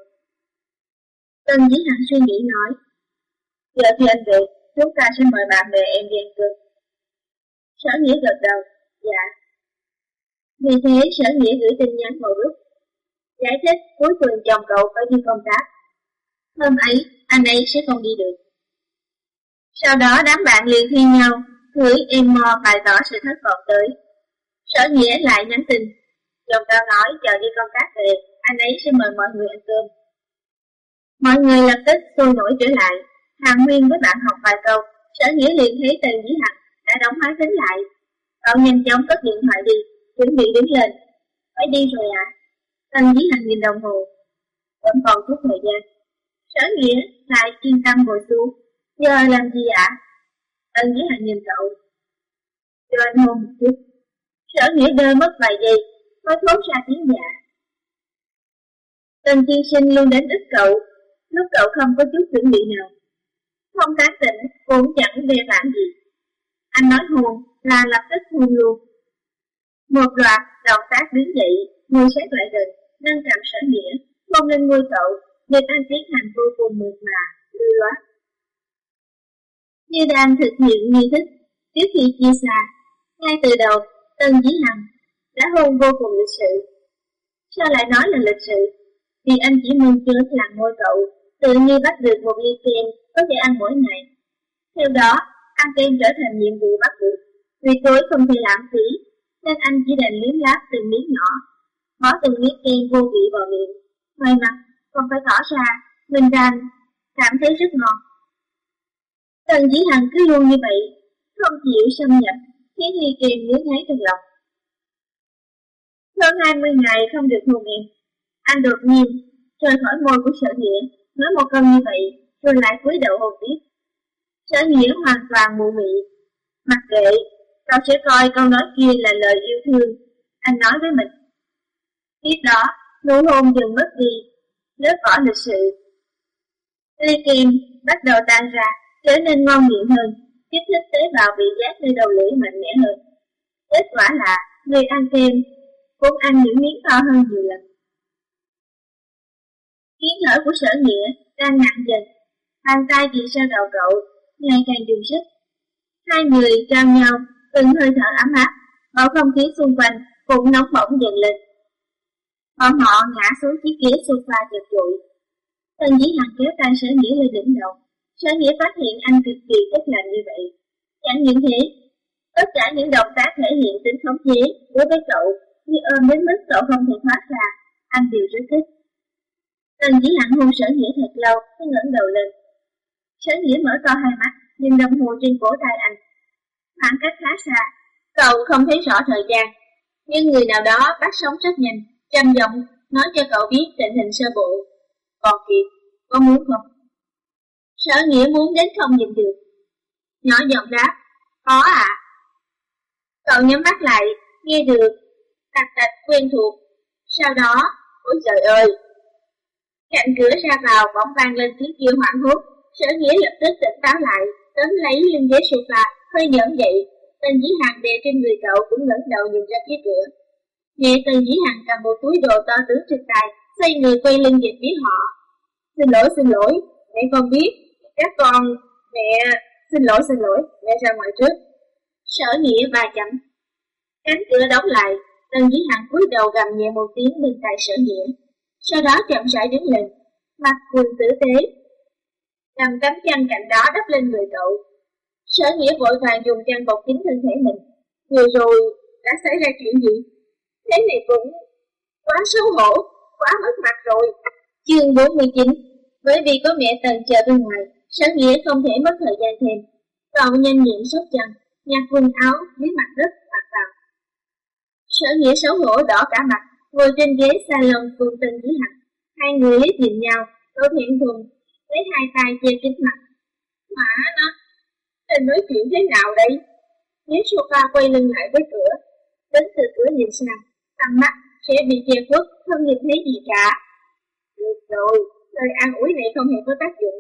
Tần Dĩ Hằng suy nghĩ nói: giờ khi anh về, chúng ta sẽ mời bạn bè em đi ăn cơm. Sở Nghĩa gật đầu: dạ. Vì thế Sở Nghĩa gửi tin nhắn vào group, giải thích cuối tuần chồng cậu phải đi công tác. Hôm ấy, anh ấy sẽ không đi được. Sau đó đám bạn liền thi nhau, gửi emo bày tỏ sự thất vọng tới. Sở Nghĩa lại nhắn tin, chồng tao nói chờ đi công tác về, anh ấy sẽ mời mọi người ăn cơm. Mọi người lập tức sôi nổi trở lại, hàn huyên với bạn học vài câu. Sở Nghĩa liền thấy Tần Dĩ Hằng đã đóng máy tính lại. Cậu nhanh chóng cất điện thoại đi, chuẩn bị đứng lên. Phải đi rồi à? Tần Dĩ Hằng nhìn đồng hồ, vẫn còn chút thời gian. Sở Nghĩa lại yên tâm ngồi xuống. Giờ làm gì ạ? À? Tần Dĩ Hằng nhìn cậu, cho anh hôn một chút. Sở Nghĩa đơ mất vài giây mới thốt ra tiếng dạ. Tần tiên sinh luôn đến ít cậu, lúc cậu không có chút chuẩn bị nào. Không tán tỉnh cũng chẳng về bản gì. Anh nói hôn là lập tức hôn luôn. Một loạt động tác đứng dậy, ngồi sát lại gần, nâng cầm Sở Nghĩa, hôn lên môi cậu, việc anh tiến hành vô cùng mượt mà, lưu loát. Như đang thực hiện nghi thức trước khi chia xa. Ngay từ đầu, Tần Dĩ Hằng đã hôn vô cùng lịch sự. Sao lại nói là lịch sự? Vì anh chỉ mong chớm làm môi cậu, tự như bắt được một ly kem có thể ăn mỗi ngày. Theo đó, ăn kem trở thành nhiệm vụ bắt buộc, tuyệt đối không thể lãng phí, nên anh chỉ đành liếm láp từng miếng nhỏ, bỏ từng miếng kem vô vị vào miệng, ngoài mặt còn phải tỏ ra mình đang cảm thấy rất ngon. Tần Dĩ Hằng cứ luôn như vậy, không chịu xâm nhập, khiến ly kem ngứa ngáy trong lòng. Hơn hai mươi ngày không được hôn em. Anh đột nhiên rời khỏi môi của Sở Nghĩa, nói một câu như vậy, rồi lại cúi đầu hôn tiếp. Sở Nghĩa hoàn toàn mụ mị. Mặc kệ, cậu sẽ coi câu nói kia là lời yêu thương, anh nói với mình. Tiếp đó, nụ hôn dần mất đi, lớp vỏ lịch sự. Ly kem bắt đầu tan ra, trở nên ngon miệng hơn, kích thích tế bào vị giác nơi đầu lưỡi mạnh mẽ hơn. Kết quả là người ăn kem cũng ăn những miếng to hơn nhiều lần. Tiếng thở của Sở Nghĩa đang nặng dần, bàn tay vì sao đầu cậu ngày càng dùng sức. Hai người trao nhau từng hơi thở ấm áp, bầu không khí xung quanh cũng nóng bỏng dần lên. Bọn họ ngã xuống chiếc ghế sofa chật chội. Tần Dĩ Hằng kéo tay Sở Nghĩa lên đỉnh đầu. Sở Nghĩa phát hiện anh cực kỳ tốt lành như vậy. Chẳng những thế, tất cả những động tác thể hiện tính khống chế đối với cậu như ôm đến mức cậu không thể thoát ra, anh đều rất thích. Tần Dĩ Hằng hôn Sở Nghĩa thật lâu, mới ngẩng đầu lên. Sở Nghĩa mở to hai mắt, nhìn đồng hồ trên cổ tay anh. Khoảng cách khá xa, cậu không thấy rõ thời gian, nhưng người nào đó bắt sóng rất nhanh, trầm giọng nói cho cậu biết tình hình sơ bộ. Còn kịp, có muốn không? Sở Nghĩa muốn đến không nhìn được. Nhỏ giọng đáp, có ạ. À. Cậu nhắm mắt lại, nghe được, tạch tạch quen thuộc. Sau đó, ôi trời ơi! Cạnh cửa ra vào bỗng vang lên tiếng kêu hoảng hốt. Sở Nghĩa lập tức tỉnh táo lại, tóm lấy lưng ghế sofa, hơi nhởn dậy. Tần Dĩ Hằng đè trên người cậu cũng ngẩng đầu nhìn ra phía cửa. Mẹ Tần Dĩ Hằng cầm một túi đồ to tướng trên tay, xoay người quay lưng về phía họ. Xin lỗi, xin lỗi, mẹ con biết, các con, mẹ, xin lỗi, xin lỗi, mẹ ra ngoài trước. Sở Nghĩa ba chấm. Cánh cửa đóng lại, Tần Dĩ Hằng cúi đầu gầm nhẹ một tiếng bên tai Sở Nghĩa. Sau đó chậm rãi đứng lên, mặt quần tử tế, cầm tấm chăn cạnh đó đắp lên người cậu. Sở Nghĩa vội vàng dùng chăn bọc kín thân thể mình. Vừa rồi đã xảy ra chuyện gì? Thế này cũng quá xấu hổ, quá mất mặt rồi. Chương bốn mươi chín. Bởi vì có mẹ Tần chờ bên ngoài, Sở Nghĩa không thể mất thời gian thêm. Cậu nhanh nhẹn xốc chăn, nhặt quần áo dưới mặt đất mặc vào. Sở Nghĩa xấu hổ đỏ cả mặt, ngồi trên ghế salon cùng Tần Dĩ Hằng. Hai người liếc nhìn nhau, cậu thẹn thùng lấy hai tay che kín mặt. Mà nó, tên nói chuyện thế nào đây? Ghế sofa quay lưng lại với cửa, đến từ cửa nhìn sang, tầm mắt sẽ bị che khuất, không nhìn thấy gì cả. Được rồi, lời an ủi này không hề có tác dụng.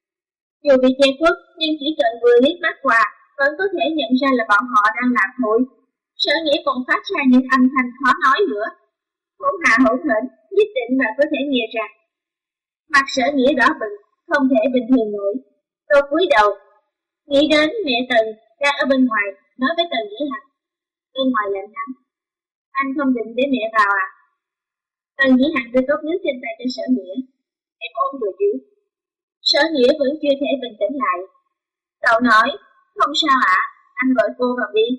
Dù bị che khuất, nhưng chỉ cần vừa liếc mắt qua, vẫn có thể nhận ra là bọn họ đang làm thôi. Sở Nghĩa còn phát ra những âm thanh khó nói nữa. Hỗn hạ hỗn hển, nhất định mà có thể nghe ra. Mặt Sở Nghĩa đỏ bừng, không thể bình thường nổi. Tôi cúi đầu, nghĩ đến mẹ Tần đang ở bên ngoài, nói với Tần Dĩ Hằng. Bên ngoài lạnh lắm. Anh không định để mẹ vào à? Tần Dĩ Hằng đưa cốc nước trên tay cho Sở Nghĩa. Em ổn rồi chứ? Sở Nghĩa vẫn chưa thể bình tĩnh lại. Cậu nói, không sao ạ, à, anh gọi cô vào đi.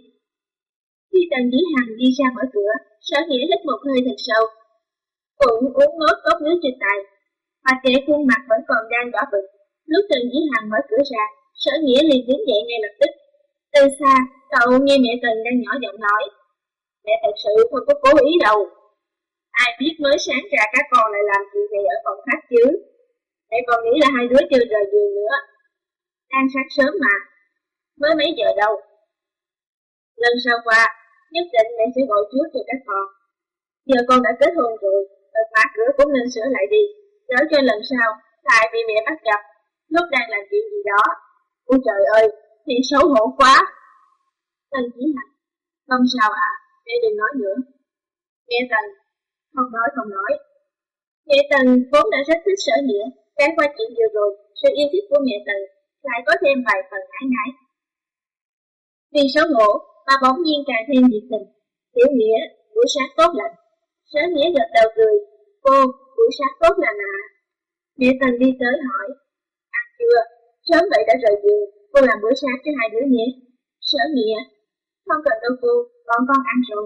Khi Tần Dĩ Hằng đi ra mở cửa, Sở Nghĩa hít một hơi thật sâu. Cũng uống nốt cốc nước trên tay. Mà kệ khuôn mặt vẫn còn đang đỏ bừng. Lúc Tần Dĩ Hằng mở cửa ra, Sở Nghĩa liền đứng dậy ngay lập tức. Từ xa, cậu nghe mẹ Tần đang nhỏ giọng nói. Mẹ thật sự không có cố ý đâu. Ai biết mới sáng ra các con lại làm chuyện này ở phòng khác chứ. Mẹ còn nghĩ là hai đứa chưa rời giường nữa. Đang sáng sớm mà. Mới mấy giờ đâu. Lần sau qua, nhất định mẹ sẽ gọi trước cho các con. Giờ con đã kết hôn rồi, ở khóa cửa cũng nên sửa lại đi. Nhớ cho lần sau, lại bị mẹ bắt gặp, lúc đang làm chuyện gì đó. Ôi trời ơi, thì xấu hổ quá. Tần Dĩ Hằng, không sao à, mẹ đừng nói nữa. Mẹ Tần, không nói không nói. Mẹ Tần vốn đã rất thích Sở Nghĩa, trải qua chuyện vừa rồi, sự yêu thích của mẹ Tần lại có thêm vài phần ái ngái. Vì xấu hổ mà bỗng nhiên càng thêm nhiệt tình. Tiểu Nghĩa, buổi sáng tốt lành. Sở Nghĩa gật đầu cười. Cô, buổi sáng tốt lành à? Mẹ Tần đi tới hỏi. Ăn chưa? Sớm vậy đã rời giường, cô làm bữa sáng cho hai đứa nhé. Sở Nghĩa, không cần đâu cô, bọn con ăn rồi.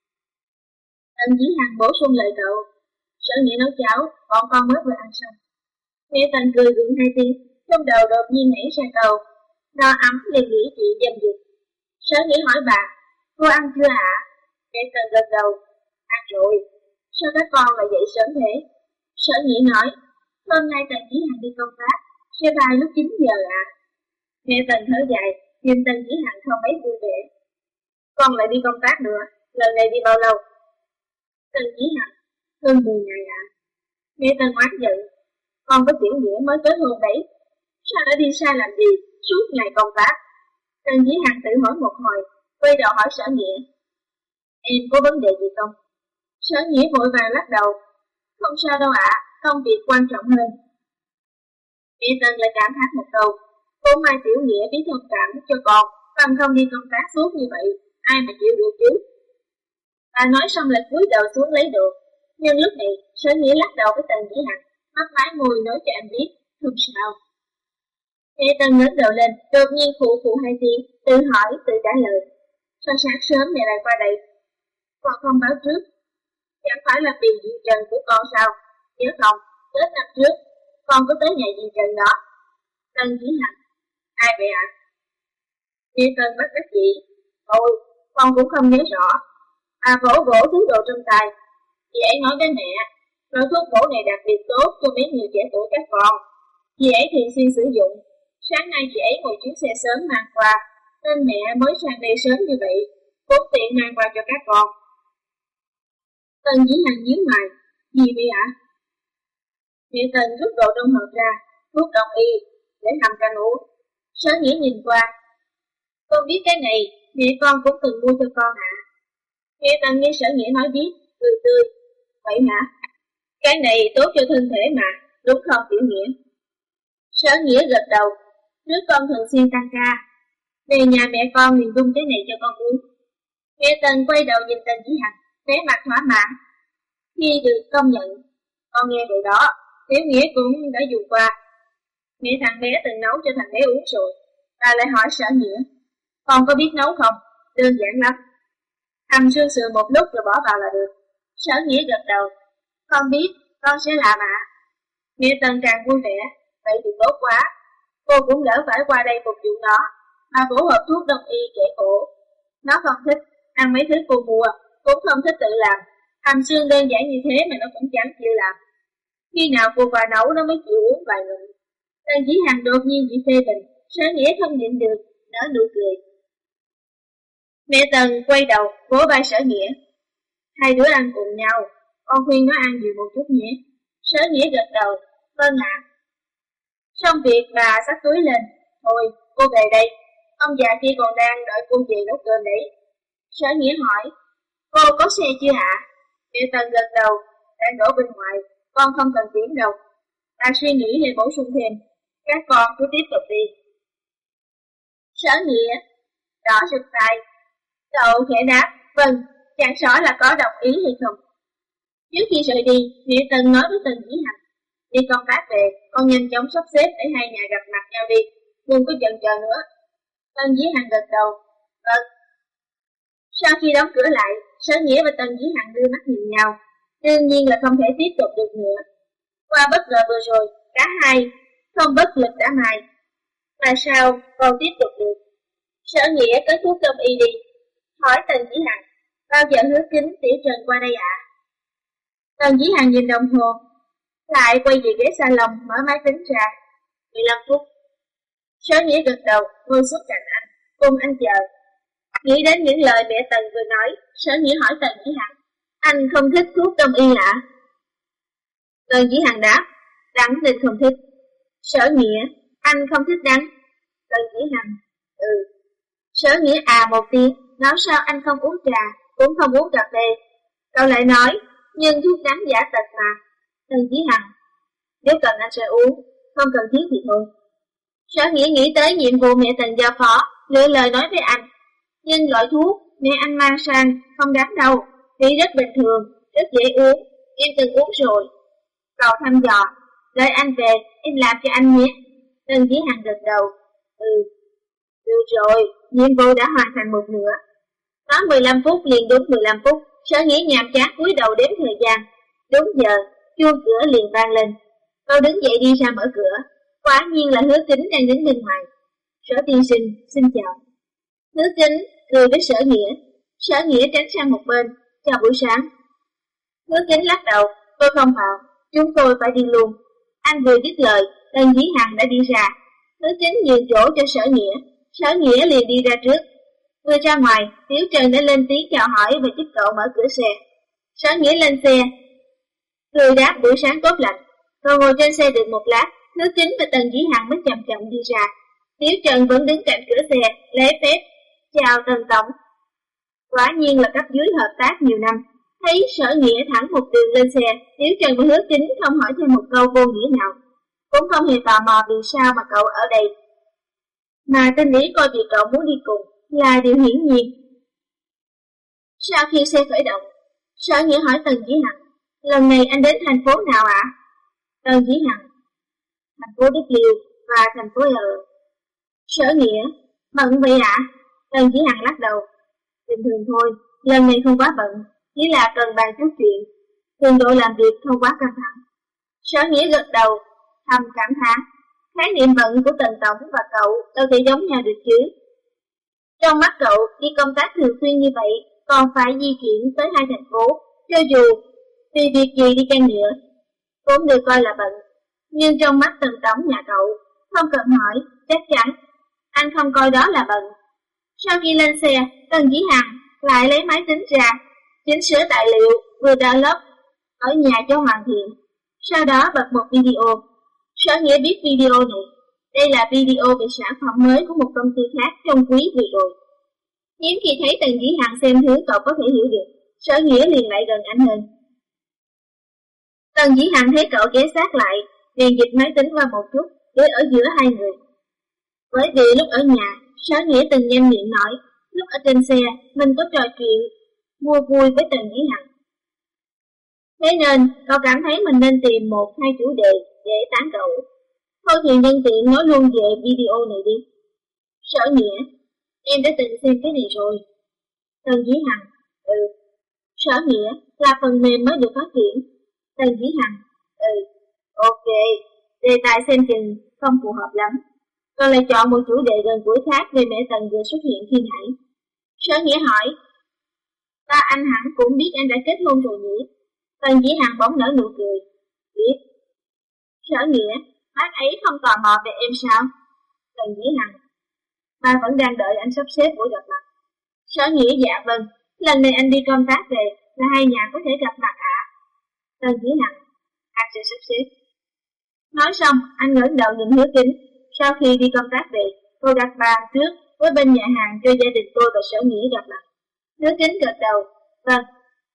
Tần Dĩ Hằng bổ sung lời cậu. Sở Nghĩa nấu cháo, bọn con mới vừa ăn xong. Mẹ Tần cười gượng hai tiếng, trong đầu đột nhiên nảy ra câu. No ấm liền nghĩ chuyện dâm dục. Sở Nghĩa hỏi bà, cô ăn chưa ạ? À? Mẹ Tần gật đầu. Ăn rồi, sao các con lại dậy sớm thế? Sở Nghĩa nói, hôm nay Tần Chí Hằng đi công tác, sẽ bay lúc chín giờ ạ. À. Mẹ Tần thở dài, nhìn Tần Chí Hằng không mấy vui vẻ. Con lại đi công tác nữa, lần này đi bao lâu? Tần Chí Hằng, hơn mười ngày ạ. À. Mẹ Tần oán giận, con có Tiểu Nghĩa mới tới hôn đấy, sao đã đi sai làm gì suốt ngày công tác? Tần Chí Hằng tự hỏi một hồi, quay đầu hỏi Sở Nghĩa, em có vấn đề gì không? Sở Nghĩa vội vàng lắc đầu, không sao đâu ạ, à, công việc quan trọng hơn. Mẹ Tần lại cảm thán một câu, cô Mai Tiểu Nghĩa biết thông cảm cho con, bằng không đi công tác suốt như vậy, ai mà chịu được chứ? Bà nói xong lại cúi đầu xuống lấy đồ, nhưng lúc này Sở Nghĩa lắc đầu với Tần Chí Hằng, mắt mái môi nói cho anh biết, không sao. Mẹ Tần ngẩng đầu lên, đột nhiên phụ phụ hai tiếng, tự hỏi, tự trả lời. Sao sáng sớm mẹ lại qua đây? Con không báo trước, chẳng phải là vì Diên Trần của con sao? Nhớ không, Tết năm trước, con có tới nhà Diên Trần đó. Tần Chí Hằng, ai vậy ạ? À? Mẹ Tần bất đắc dĩ, thôi, con cũng không nhớ rõ. À vỗ vỗ thứ đồ trong tay, chị ấy nói với mẹ, loại thuốc bổ này đặc biệt tốt cho mấy người trẻ tuổi các con. Chị ấy thường xuyên sử dụng. Sáng nay chị ấy ngồi chuyến xe sớm mang qua, nên mẹ mới sang đây sớm như vậy, cũng tiện mang qua cho các con. Tần Chí Hằng nhíu mày, gì vậy ạ? À? Mẹ Tần rút đồ trong hộp ra, thuốc đông y, để hầm canh uống. Sở Nghĩa nhìn qua, con biết cái này, mẹ con cũng từng mua cho con hả? Mẹ Tần nghe Sở Nghĩa nói biết, cười tươi, vậy hả? Cái này tốt cho thân thể mà, đúng không Tiểu Nghĩa? Sở Nghĩa gật đầu, trước con thường xuyên tăng ca, về nhà mẹ con liền đun cái này cho con uống. Mẹ Tần quay đầu nhìn Tần Chí Hằng, vẻ mặt thỏa mãn. Khi được công nhận, con nghe rồi đó, Tiểu Nghĩa cũng đã dùng qua. Mẹ thằng bé từng nấu cho thằng bé uống rồi. Ta lại hỏi Sở Nghĩa, con có biết nấu không? Đơn giản lắm. Hầm xương sườn một lúc rồi bỏ vào là được. Sở Nghĩa gật đầu, con biết, con sẽ làm ạ. À. Mẹ Tần càng vui vẻ, vậy thì tốt quá. Cô cũng đỡ phải qua đây phục vụ nó, mà bổ hộp thuốc đông y kẻ cổ. Nó không thích, ăn mấy thứ cô mua, cũng không thích tự làm. Hầm xương đơn giản như thế mà nó cũng chẳng chịu làm. Khi nào cô qua nấu nó mới chịu uống vài ngụm. Tần Chí Hằng đột nhiên bị phê bình, Sở Nghĩa không nhịn được, nở nụ cười. Mẹ Tần quay đầu, vỗ vai Sở Nghĩa. Hai đứa ăn cùng nhau, con khuyên nó ăn nhiều một chút nhé. Sở Nghĩa gật đầu, vâng ạ. À. Xong việc bà xách túi lên, thôi cô về đây, ông già kia còn đang đợi cô về nấu cơm đấy. Sở Nghĩa hỏi, cô có xe chưa ạ? Mẹ Tần gật đầu, đang đổ bên ngoài, con không cần chuyển đâu. Ta suy nghĩ để bổ sung thêm, các con cứ tiếp tục đi. Sở Nghĩa đỏ rực tay, cậu khẽ đáp, vâng, chẳng rõ là có đồng ý hay không. Trước khi rời đi, mẹ Tần nói với Tần Chí Hằng, đi công tác về, con nhanh chóng sắp xếp để hai nhà gặp mặt nhau đi, đừng có chần chờ nữa. Tần Chí Hằng gật đầu, vâng. Sau khi đóng cửa lại, Sở Nghĩa và Tần Chí Hằng đưa mắt nhìn nhau, đương nhiên là không thể tiếp tục được nữa. Qua bất ngờ vừa rồi, cả hai không bất lực đã mài. Mà sao còn tiếp tục được? Sở Nghĩa tới thuốc đông y đi, hỏi Tần Chí Hằng, bao giờ Hứa Kính Tiểu Trần qua đây ạ? À? Tần Chí Hằng nhìn đồng hồ, lại quay về ghế salon mở máy tính ra. mười lăm phút. Sở Nghĩa gật đầu, ngồi xuống cạnh anh, cùng anh chờ. Nghĩ đến những lời mẹ Tần vừa nói, Sở Nghĩa hỏi Tần Chí Hằng, anh không thích thuốc đông y hả? Tần Chí Hằng đáp, đắng nên không thích. Sở Nghĩa, anh không thích đắng. Tần Chí Hằng, ừ. Sở Nghĩa à một tiếng, nói sao anh không uống trà, cũng không uống cà phê. Cậu lại nói, nhưng thuốc đắng giả tật mà. Tần Chí Hằng, nếu cần anh sẽ uống, không cần thiết thì thôi. Sở Nghĩa nghĩ tới nhiệm vụ mẹ Tần giao phó, lựa lời nói với anh. Nhưng loại thuốc mẹ anh mang sang không đắng đâu, vị rất bình thường, rất dễ uống, em từng uống rồi. Cậu thăm dò, đợi anh về, em làm cho anh nhé. Tần Chí Hằng gật đầu, ừ. Được rồi, nhiệm vụ đã hoàn thành một nửa. Nói mười lăm phút liền đúng mười lăm phút, Sở Nghĩa nhàm chán cúi đầu đếm thời gian. Đúng giờ, chuông cửa liền vang lên. Cậu đứng dậy đi ra mở cửa, quả nhiên là Hứa Kính đang đứng bên ngoài. Sở tiên sinh, xin chào. Hứa Kính cười với Sở Nghĩa. Sở Nghĩa tránh sang một bên, chào buổi sáng. Hứa Kính lắc đầu, tôi không vào, chúng tôi phải đi luôn. Anh vừa dứt lời, Tần Dĩ Hằng đã đi ra. Hứa Kính nhường chỗ cho Sở Nghĩa, Sở Nghĩa liền đi ra trước. Vừa ra ngoài, Tiểu Trần đã lên tiếng chào hỏi và giúp cậu mở cửa xe. Sở Nghĩa lên xe, cười đáp buổi sáng tốt lành. Cậu ngồi trên xe được một lát, Hứa Kính và Tần Dĩ Hằng mới chậm chậm đi ra. Tiểu Trần vẫn đứng cạnh cửa xe, lễ phép chào Tần tổng. Quả nhiên là cấp dưới hợp tác nhiều năm. Thấy Sở Nghĩa thẳng một đường lên xe, Tiểu Trần và Hứa Kính không hỏi thêm một câu vô nghĩa nào, cũng không hề tò mò vì sao mà cậu ở đây, mà tin ý coi việc cậu muốn đi cùng là điều hiển nhiên. Sau khi xe khởi động, Sở Nghĩa hỏi Tần Dĩ Hằng, lần này anh đến thành phố nào ạ? À? Tần Dĩ Hằng, thành phố Đức Liêu và thành phố L. Sở Nghĩa, bận vậy ạ? À? Tần Dĩ Hằng lắc đầu, bình thường thôi, lần này không quá bận, chỉ là cần bàn chút chuyện, cường độ làm việc không quá căng thẳng. Sở Nghĩa gật đầu, thầm cảm thán, khái niệm bận của Tần tổng và cậu đâu thể giống nhau được chứ. Trong mắt cậu, đi công tác thường xuyên như vậy, còn phải di chuyển tới hai thành phố, cho dù vì việc gì đi chăng nữa, cũng được coi là bận. Nhưng trong mắt Tần tổng nhà cậu, không cần hỏi, chắc chắn anh không coi đó là bận. Sau khi lên xe, Tần Dĩ Hằng lại lấy máy tính ra, chỉnh sửa tài liệu vừa download ở nhà cho hoàn thiện. Sau đó bật một video. Sở Nghĩa biết video này, đây là video về sản phẩm mới của một công ty khác trong quý vừa rồi. Hiếm khi thấy Tần Dĩ Hằng xem thứ cậu có thể hiểu được, Sở Nghĩa liền lại gần anh hơn. Tần Dĩ Hằng thấy cậu ghé sát lại, liền dịch máy tính qua một chút để ở giữa hai người. Bởi vì lúc ở nhà, Sở Nghĩa từng nhanh miệng nói, lúc ở trên xe mình có trò chuyện mua vui với Tần Dĩ Hằng. Thế nên cậu cảm thấy mình nên tìm một hai chủ đề để tán cậu. Thôi thì nhân tiện nói luôn về video này đi. Sở Nghĩa, em đã từng xem cái này rồi. Tần Dĩ Hằng, ừ. Sở Nghĩa, là phần mềm mới được phát triển. Tần Dĩ Hằng, ừ. Ok, đề tài xem chừng không phù hợp lắm. Còn lại chọn một chủ đề gần gũi khác về mẹ Tần vừa xuất hiện khi nãy. Sở Nghĩa hỏi, ta anh hẳn cũng biết anh đã kết hôn rồi nhỉ? Tần Dĩ Hằng bỗng nở nụ cười. Biết. Sở Nghĩa, bác ấy không tò mò về em sao? Tần Dĩ Hằng, ta vẫn đang đợi anh sắp xếp buổi gặp mặt. Sở Nghĩa, dạ vâng, lần này anh đi công tác về là hai nhà có thể gặp mặt ạ. À? Tần Dĩ Hằng, anh sẽ sắp xếp. Nói xong, anh ngẩng đầu nhìn Hứa Kính. Sau khi đi công tác về, tôi đặt bàn trước với bên nhà hàng cho gia đình tôi và Sở Nghĩa gặp mặt. Hứa Kính gật đầu, vâng.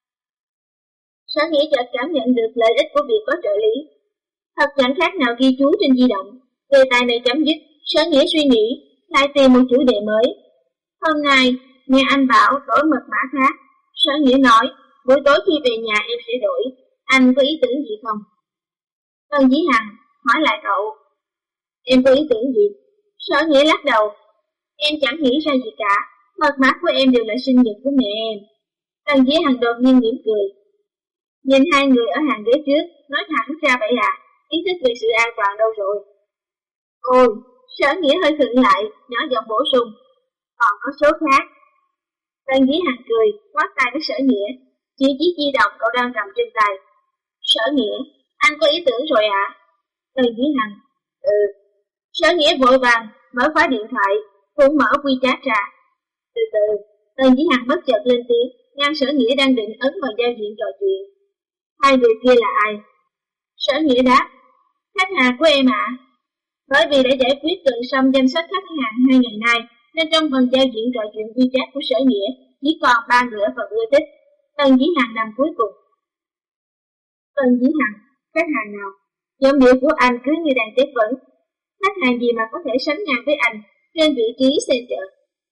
Sở Nghĩa chợt cảm nhận được lợi ích của việc có trợ lý. Thật chẳng khác nào ghi chú trên di động. Đề tài này chấm dứt, Sở Nghĩa suy nghĩ, lại tìm một chủ đề mới. Hôm nay, nghe anh bảo đổi mật mã khác. Sở Nghĩa nói, buổi tối khi về nhà em sẽ đổi. Anh có ý tưởng gì không? Tần Dĩ Hằng hỏi lại cậu, em có ý tưởng gì? Sở Nghĩa lắc đầu, em chẳng nghĩ ra gì cả. Mật mã của em đều là sinh nhật của mẹ em. Tần Dĩ Hằng đột nhiên mỉm cười. Nhìn hai người ở hàng ghế trước, nói thẳng ra vậy à, ý thức về sự an toàn đâu rồi? Ôi, Sở Nghĩa hơi khựng lại, nhỏ giọng bổ sung, còn có số khác. Tần Dĩ Hằng cười, quát tay với Sở Nghĩa, chỉ chiếc di động cậu đang cầm trên tay. Sở Nghĩa, anh có ý tưởng rồi ạ? À? Tần Dĩ Hằng, ừ. Sở Nghĩa vội vàng, mở khóa điện thoại, cũng mở WeChat ra. Từ từ, Tần Dĩ Hằng bất chợt lên tiếng, ngăn Sở Nghĩa đang định ấn vào giao diện trò chuyện. Hai người kia là ai? Sở Nghĩa đáp, khách hàng của em ạ. À. Bởi vì đã giải quyết gần xong danh sách khách hàng hai ngày nay, nên trong phần giao diện trò chuyện WeChat của Sở Nghĩa chỉ còn ba người ở phần ưa thích. Tần Dĩ Hằng nằm cuối cùng. Tần Dĩ Hằng, khách hàng nào? Giọng điệu của anh cứ như đang chất vấn. Khách hàng gì mà có thể sánh ngang với anh trên vị trí xe chợ?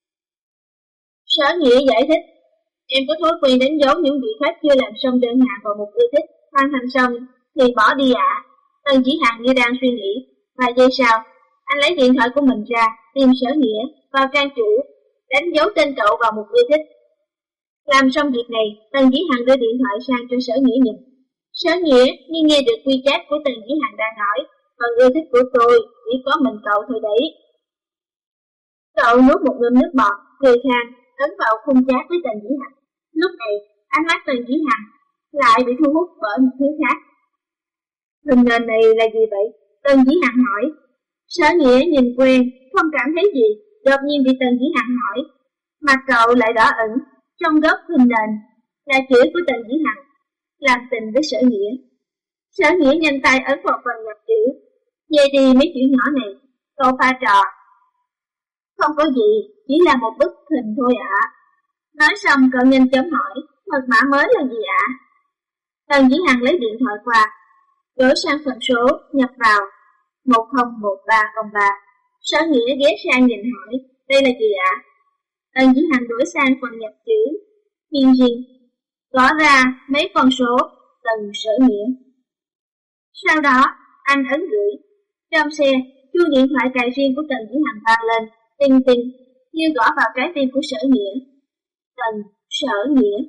Sở Nghĩa giải thích, em có thói quen đánh dấu những vị khách chưa làm xong đơn hàng vào một ưa thích, hoàn thành xong thì bỏ đi ạ. À. Tần Dĩ Hằng như đang suy nghĩ. Vài giây sau, anh lấy điện thoại của mình ra, tìm Sở Nghĩa, vào trang chủ, đánh dấu tên cậu vào một ưa thích. Làm xong việc này, Tần Dĩ Hằng đưa điện thoại sang cho Sở Nghĩa nhìn. Sở Nghĩa như nghe được WeChat của Tần Dĩ Hằng đang nói, còn ưa thích của tôi chỉ có mình cậu thôi đấy. Cậu nuốt một ngụm nước bọt, cười khan, ấn vào khung chat với Tần Dĩ Hằng. Lúc này, ánh mắt Tần Dĩ Hằng lại bị thu hút bởi một thứ khác. Hình nền này là gì vậy? Tần Dĩ Hằng hỏi. Sở Nghĩa nhìn quen, không cảm thấy gì, đột nhiên bị Tần Dĩ Hằng hỏi. Mặt cậu lại đỏ ẩn, trong góc hình nền là chữ của Tần Dĩ Hằng, làm tình với Sở Nghĩa. Sở Nghĩa nhanh tay ấn vào phần nhập chữ. Về đi mấy chữ nhỏ này, cậu pha trò. Không có gì, chỉ là một bức hình thôi ạ. À. Nói xong cậu nhanh chóng hỏi, mật mã mới là gì ạ? À? Tần Dĩ Hằng lấy điện thoại qua, đổi sang phần số, nhập vào một không một ba không ba. Sở Nghĩa ghé sang nhìn hỏi, đây là gì ạ? À? Tần Dĩ Hằng đổi sang phần nhập chữ, hiên riêng, gõ ra mấy con số, Tần Sở Nghĩa. Sau đó, anh ấn gửi. Trong xe, chuông điện thoại cài riêng của Tần Dĩ Hằng vang lên, tinh tinh, như gõ vào trái tim của Sở Nghĩa. Tần Sở Nghĩa.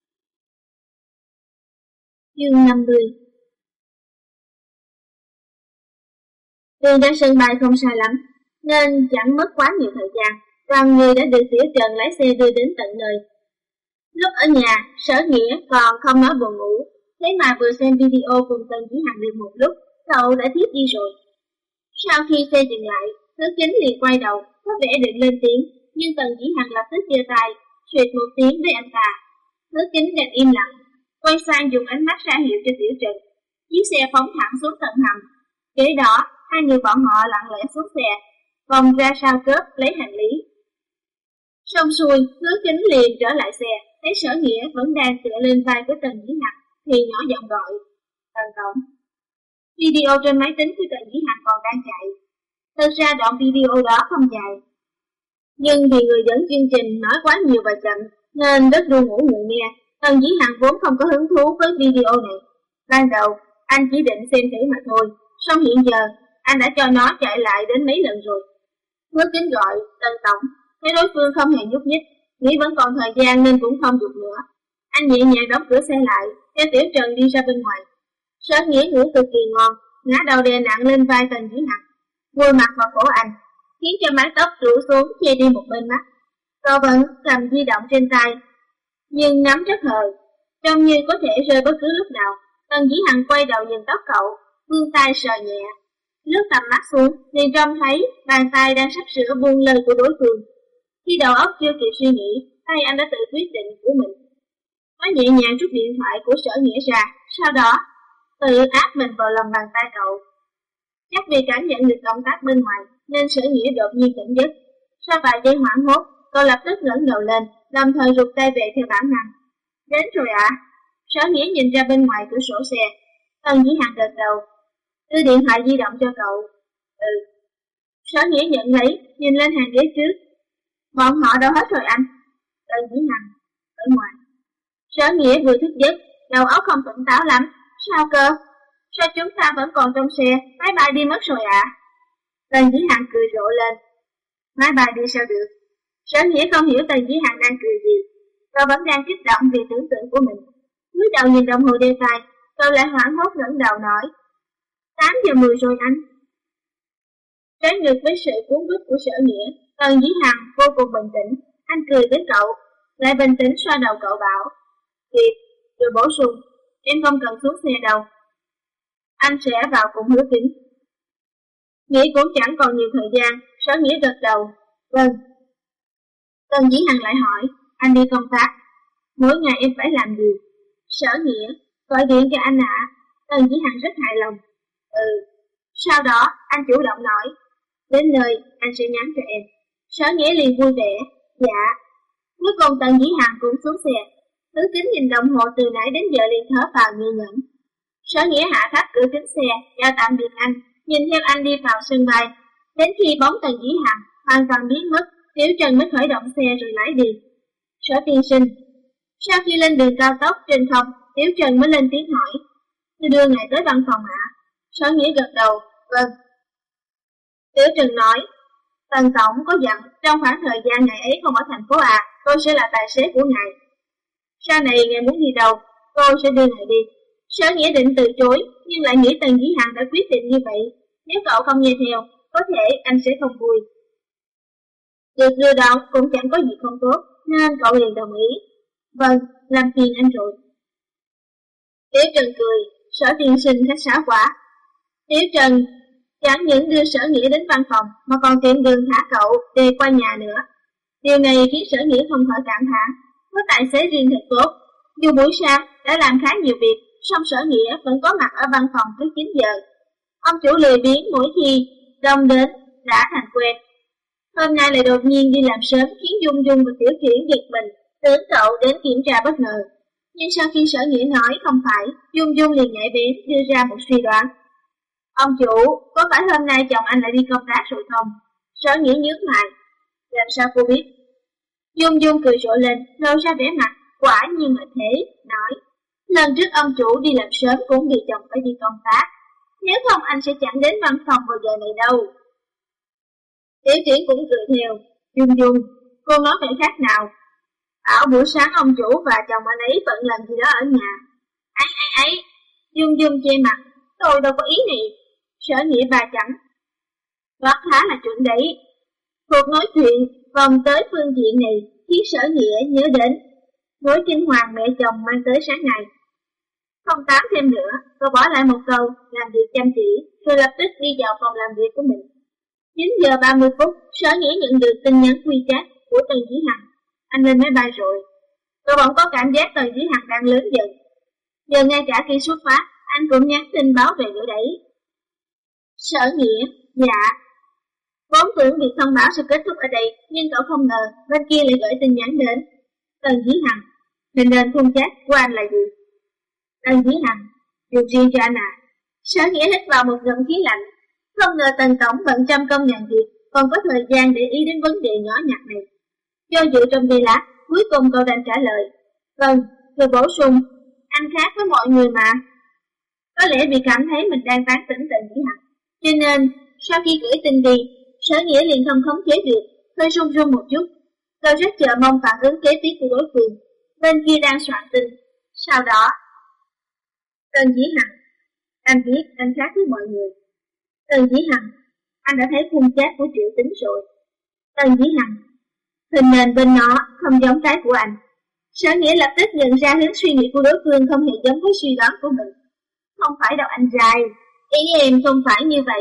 Chương năm mươi. Đường ra sân bay không xa lắm, nên chẳng mất quá nhiều thời gian. Đoàn người đã được Tiểu Trần lái xe đưa đến tận nơi. Lúc ở nhà, Sở Nghĩa còn không nói buồn ngủ, thế mà vừa xem video cùng Tần Dĩ Hằng được một lúc, cậu đã thiếp đi rồi. Sau khi xe dừng lại, Thứ Chính liền quay đầu, có vẻ định lên tiếng, nhưng Tần Dĩ Hằng lập tức giơ tay, xuyệt một tiếng với anh ta. Thứ Chính đành im lặng, quay sang dùng ánh mắt ra hiệu cho Tiểu Trần. Chiếc xe phóng thẳng xuống tận hầm. Kế đó, hai người bọn họ lặng lẽ xuống xe, vòng ra sau cớp lấy hành lý. Xong xuôi, Thứ Chính liền trở lại xe, thấy Sở Nghĩa vẫn đang tựa lên vai của Tần Dĩ Hằng, thì nhỏ giọng gọi, Tần Tổng. Video trên máy tính của Tần Dĩ Hằng còn đang chạy. Thật ra đoạn video đó không dài, nhưng vì người dẫn chương trình nói quá nhiều và chậm, nên rất đưa ngủ người nghe. Tần Dĩ Hằng vốn không có hứng thú với video này. Ban đầu, anh chỉ định xem thử mà thôi, song hiện giờ, anh đã cho nó chạy lại đến mấy lần rồi. Hứa Kính gọi, Tần Tổng, thấy đối phương không hề nhúc nhích, nghĩ vẫn còn thời gian nên cũng không dục nữa. Anh nhẹ nhàng đóng cửa xe lại, theo Tiểu Trần đi ra bên ngoài. Sở Nghĩa ngủ cực kỳ ngon, ngã đầu đè nặng lên vai Tần Dĩ Hằng, vùi mặt vào cổ anh, khiến cho mái tóc rủ xuống che đi một bên mắt. Cậu vẫn cầm di động trên tay, nhưng nắm rất hờ, trông như có thể rơi bất cứ lúc nào. Tần Dĩ Hằng quay đầu nhìn tóc cậu, vươn tay sờ nhẹ, lướt tầm mắt xuống, liền trông thấy bàn tay đang sắp sửa buông lời của đối phương. Khi đầu óc chưa kịp suy nghĩ, tay anh đã tự quyết định của mình. Nó nhẹ nhàng rút điện thoại của Sở Nghĩa ra, sau đó tự áp mình vào lòng bàn tay cậu. Chắc vì cảm nhận được động tác bên ngoài, nên Sở Nghĩa đột nhiên tỉnh giấc. Sau vài giây hoảng hốt, cậu lập tức ngẩng đầu lên, đồng thời rụt tay về theo bản năng. Đến rồi ạ. À? Sở Nghĩa nhìn ra bên ngoài cửa sổ xe. Tần Dĩ Hằng gật đầu, đưa điện thoại di động cho cậu. Ừ. Sở Nghĩa nhận lấy, nhìn lên hàng ghế trước. Bọn họ đâu hết rồi anh? Tần Dĩ Hằng, ở ngoài. Sở Nghĩa vừa thức giấc, đầu óc không tỉnh táo lắm. Sao cơ? Sao chúng ta vẫn còn trong xe, máy bay đi mất rồi ạ? À? Tần Dĩ Hằng cười rộ lên. Máy bay đi sao được? Sở Nghĩa không hiểu Tần Dĩ Hằng đang cười gì. Cậu vẫn đang kích động vì tưởng tượng của mình. Cúi đầu nhìn đồng hồ đeo tay, cậu lại hoảng hốt ngẩng đầu nói, tám giờ mười rồi anh. Trái ngược với sự cuốn bức của Sở Nghĩa, Tần Dĩ Hằng vô cùng bình tĩnh. Anh cười với cậu, lại bình tĩnh xoa đầu cậu bảo, kịp, rồi bổ sung, em không cần xuống xe đâu. Anh sẽ vào cùng Hứa Kính. Nghĩ cũng chẳng còn nhiều thời gian, Sở Nghĩa gật đầu, vâng. Tần Dĩ Hằng lại hỏi, anh đi công tác, mỗi ngày em phải làm gì? Sở Nghĩa, gọi điện cho anh ạ. À. Tần Dĩ Hằng rất hài lòng. Ừ. Sau đó, anh chủ động nói, đến nơi, anh sẽ nhắn cho em. Sở Nghĩa liền vui vẻ, dạ. Cuối cùng Tần Dĩ Hằng cũng xuống xe. Thứ Kính nhìn đồng hồ từ nãy đến giờ liền thở vào nghi nhẫn. Sở Nghĩa hạ thấp cửa kính xe, chào tạm biệt anh, nhìn theo anh đi vào sân bay. Đến khi bóng Tần Dĩ Hằng hoàn toàn biến mất, Tiểu Trần mới khởi động xe rồi lái đi. Sở tiên sinh. Sau khi lên đường cao tốc trên không, Tiểu Trần mới lên tiếng hỏi, tôi đưa ngài tới văn phòng ạ? À? Sở Nghĩa gật đầu, vâng. Tiểu Trần nói, Tần Tổng có dặn trong khoảng thời gian ngày ấy không ở thành phố à, tôi sẽ là tài xế của ngài. Sau này ngài muốn đi đâu, tôi sẽ đưa ngài đi. Sở Nghĩa định từ chối, nhưng lại nghĩ Tần Dĩ Hằng đã quyết định như vậy. Nếu cậu không nghe theo, có thể anh sẽ không vui. Được đưa đón cũng chẳng có gì không tốt, nên cậu liền đồng ý. Vâng, làm phiền anh rồi. Tiểu Trần cười, Sở tiên sinh khách sáo quá. Tiểu Trần chẳng những đưa Sở Nghĩa đến văn phòng mà còn tiện đường thả cậu về qua nhà nữa. Điều này khiến Sở Nghĩa không khỏi cảm thán, có tài xế riêng thật tốt. Dù buổi sáng đã làm khá nhiều việc, song Sở Nghĩa vẫn có mặt ở văn phòng trước chín giờ. Ông chủ lười biếng mỗi khi đông đến đã thành quen. Hôm nay lại đột nhiên đi làm sớm khiến Dung Dung và Tiểu Triển giật mình, tưởng cậu đến kiểm tra bất ngờ. Nhưng sau khi Sở Nghĩa nói không phải, Dung Dung liền nhạy bén đưa ra một suy đoán. Ông chủ, có phải hôm nay chồng anh lại đi công tác rồi không? Sở Nghĩa nhướng mày. Làm sao cô biết? Dung Dung cười rộ lên, lộ ra vẻ mặt, quả nhiên là thế, nói. Lần trước ông chủ đi làm sớm cũng vì chồng phải đi công tác. Nếu không anh sẽ chẳng đến văn phòng vào giờ này đâu. Tiểu Triển cũng cười theo. Dung Dung, cô nói vẻ khác nào? Bảo buổi sáng ông chủ và chồng anh ấy bận lần gì đó ở nhà. Ấy ấy ấy, Dung Dung che mặt, tôi đâu có ý này. Sở Nghĩa ba chẳng. Đó khá là chuẩn đấy. Cuộc nói chuyện vòng tới phương diện này khiến Sở Nghĩa nhớ đến mối kinh hoàng mẹ chồng mang tới sáng nay. Không tám thêm nữa, tôi bỏ lại một câu, làm việc chăm chỉ, rồi lập tức đi vào phòng làm việc của mình. chín giờ ba mươi phút, Sở Nghĩa nhận được tin nhắn WeChat của Tần Dĩ Hằng. Anh lên máy bay rồi. Tôi bỗng có cảm giác Tần Dĩ Hằng đang lớn dần. Giờ ngay cả khi xuất phát, anh cũng nhắn tin báo về nữa đấy. Sở Nghĩa, dạ. Vốn tưởng việc thông báo sẽ kết thúc ở đây, nhưng cậu không ngờ bên kia lại gửi tin nhắn đến. Tần Dĩ Hằng, hình nền khung chat của anh là gì? Tần Dĩ Hằng, điều riêng cho anh à. Sở Nghĩa hít vào một ngụm khí lạnh. Không ngờ Tần Tổng bận trăm công ngàn việc, còn có thời gian để ý đến vấn đề nhỏ nhặt này. Do dự trong giây lát, cuối cùng cậu đành trả lời. Vâng, rồi bổ sung, anh khác với mọi người mà. Có lẽ vì cảm thấy mình đang tán tỉnh Tần Dĩ Hằng, cho nên sau khi gửi tin đi, Sở Nghĩa liền không khống chế được, hơi run run một chút. Cậu rất chờ mong phản ứng kế tiếp của đối phương. Bên kia đang soạn tin. Sau đó, Tần Dĩ Hằng, anh biết anh khác với mọi người. Tần Dĩ Hằng, anh đã thấy khung chat của Triệu Tính rồi. Tần Dĩ Hằng, hình nền bên nó không giống cái của anh. Sở Nghĩa lập tức nhận ra hướng suy nghĩ của đối phương không hề giống với suy đoán của mình. Không phải đâu anh trai, ý em không phải như vậy.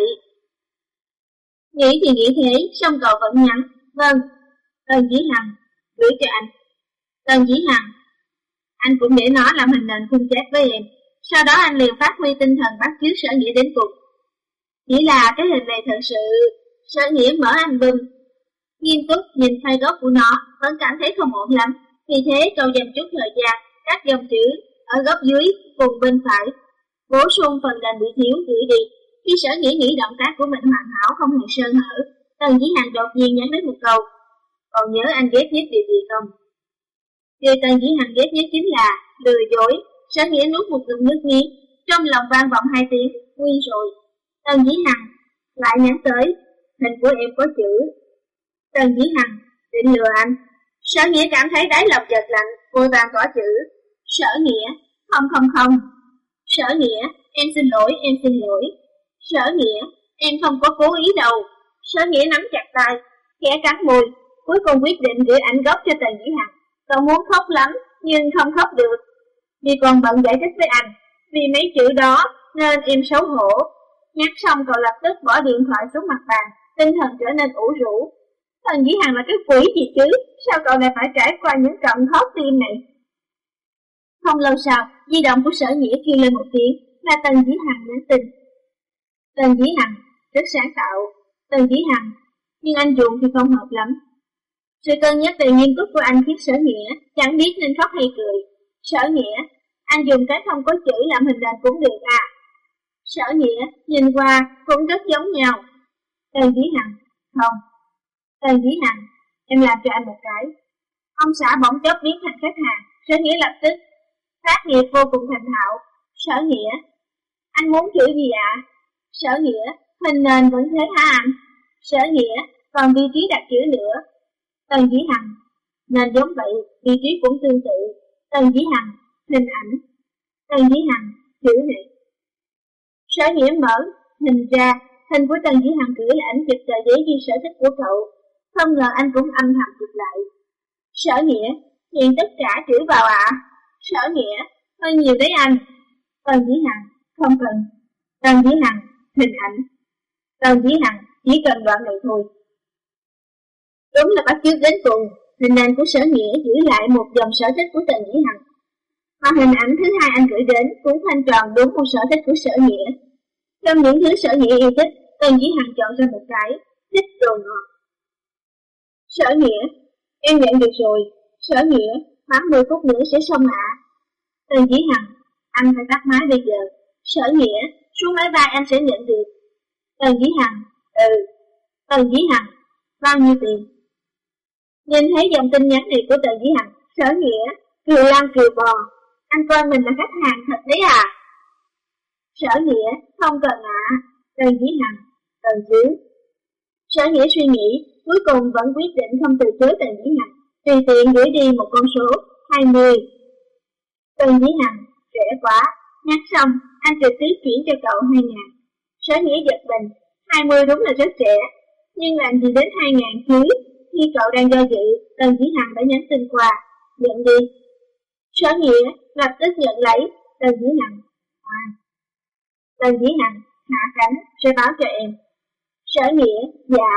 Nghĩ thì nghĩ thế, song cậu vẫn nhắn. Vâng, Tần Dĩ Hằng, gửi cho anh. Tần Dĩ Hằng, anh cũng để nó làm hình nền khung chat với em. Sau đó anh liền phát huy tinh thần bắt chước Sở Nghĩa đến cùng. Chỉ là cái hình này thật sự, Sở Nghĩa mở album, nghiêm túc nhìn file gốc của nó, vẫn cảm thấy không ổn lắm. Vì thế cậu dành chút thời gian, các dòng chữ ở góc dưới cùng bên phải, bổ sung phần nền bị thiếu gửi đi. Khi Sở Nghĩa nghĩ động tác của mình hoàn hảo không hề sơn hở, Tần Dĩ Hằng đột nhiên nhắn đến một câu. Còn nhớ anh ghét nhất điều gì không? Điều Tần Dĩ Hằng ghét nhất chính là lừa dối. Sở Nghĩa nuốt một ngụm nước miếng, trong lòng vang vọng hai tiếng, nguy rồi. Tần Dĩ Hằng lại nhắn tới, hình của em có chữ. Tần Dĩ Hằng định lừa anh. Sở Nghĩa cảm thấy đáy lòng chợt lạnh, vội vàng gõ chữ. Sở Nghĩa, không không không. Sở Nghĩa, em xin lỗi, em xin lỗi. Sở Nghĩa, em không có cố ý đâu. Sở Nghĩa nắm chặt tay, khẽ cắn môi, cuối cùng quyết định gửi ảnh gốc cho Tần Dĩ Hằng. Cậu muốn khóc lắm, nhưng không khóc được, vì còn bận giải thích với anh. Vì mấy chữ đó nên em xấu hổ. Nhắc xong cậu lập tức bỏ điện thoại xuống mặt bàn, tinh thần trở nên ủ rũ. Tần Dĩ Hằng là cái quỷ gì chứ, sao cậu lại phải trải qua những trận thót tim này? Không lâu sau, di động của Sở Nghĩa kêu lên một tiếng, là Tần Dĩ Hằng nhắn tin. Tần Dĩ Hằng, rất sáng tạo. Tần Dĩ Hằng, nhưng anh dùng thì không hợp lắm. Sự cân nhắc về nghiêm túc của anh khiến Sở Nghĩa chẳng biết nên khóc hay cười. Sở Nghĩa, anh dùng cái không có chữ làm hình nền cũng được à? Sở Nghĩa, nhìn qua cũng rất giống nhau. Tần Dĩ Hằng, không. Tần Dĩ Hằng, em làm cho anh một cái. Ông xã bỗng chốc biến thành khách hàng. Sở Nghĩa lập tức phát nghiệp vô cùng thành thạo. Sở Nghĩa, anh muốn chữ gì ạ? À? Sở Nghĩa, hình nền vẫn thế hả anh? Sở Nghĩa, còn vị trí đặt chữ nữa. Tần Dĩ Hằng, nên giống vậy, vị trí cũng tương tự. Tần Dĩ Hằng, hình ảnh. Tần Dĩ Hằng, chữ này. Sở Nghĩa mở hình ra, hình của Tần Dĩ Hằng gửi là ảnh chụp tờ giấy ghi sở thích của cậu. Không ngờ anh cũng âm thầm chụp lại. Sở Nghĩa, hiện tất cả chữ vào ạ. À? Sở Nghĩa, hơi nhiều đấy anh. Tần Dĩ Hằng, không cần. Tần Dĩ Hằng, hình ảnh. Tần Dĩ Hằng, chỉ cần đoạn này thôi. Đúng là bắt chước đến cùng, hình ảnh của Sở Nghĩa giữ lại một dòng sở thích của Tần Dĩ Hằng. Mà hình ảnh thứ hai anh gửi đến cũng khoanh tròn đúng một sở thích của Sở Nghĩa. Trong những thứ Sở Nghĩa yêu thích, Tần Dĩ Hằng chọn ra một cái, thích đồ ngọt. Sở Nghĩa, em nhận được rồi. Sở Nghĩa, khoảng mười phút nữa sẽ xong ạ. Tần Dĩ Hằng, anh phải tắt máy bây giờ. Sở Nghĩa, xuống máy bay anh sẽ nhận được. Tần Dĩ Hằng, ừ. Tần Dĩ Hằng, bao nhiêu tiền? Nhìn thấy dòng tin nhắn này của Tần Dĩ Hằng, Sở Nghĩa, cười lan cười bò. Anh coi mình là khách hàng thật đấy à? Sở Nghĩa, không cần ạ. À. Tần Dĩ Hằng, cần chứ. Sở Nghĩa suy nghĩ, cuối cùng vẫn quyết định không từ chối Tần Dĩ Hằng, tùy tiện gửi đi một con số hai mươi. Tần Dĩ Hằng, rẻ quá. Nhắc xong, anh trực tiếp chuyển cho cậu hai ngàn. Sở Nghĩa giật mình, hai mươi đúng là rất rẻ, nhưng làm gì đến hai ngàn chứ? Khi cậu đang do dự, Tần Dĩ Hằng đã nhắn tin qua, nhận đi. Sở Nghĩa lập tức nhận lấy. Tần Dĩ Hằng, à. Tần Dĩ Hằng, hạ cánh, sẽ báo cho em. Sở Nghĩa, dạ.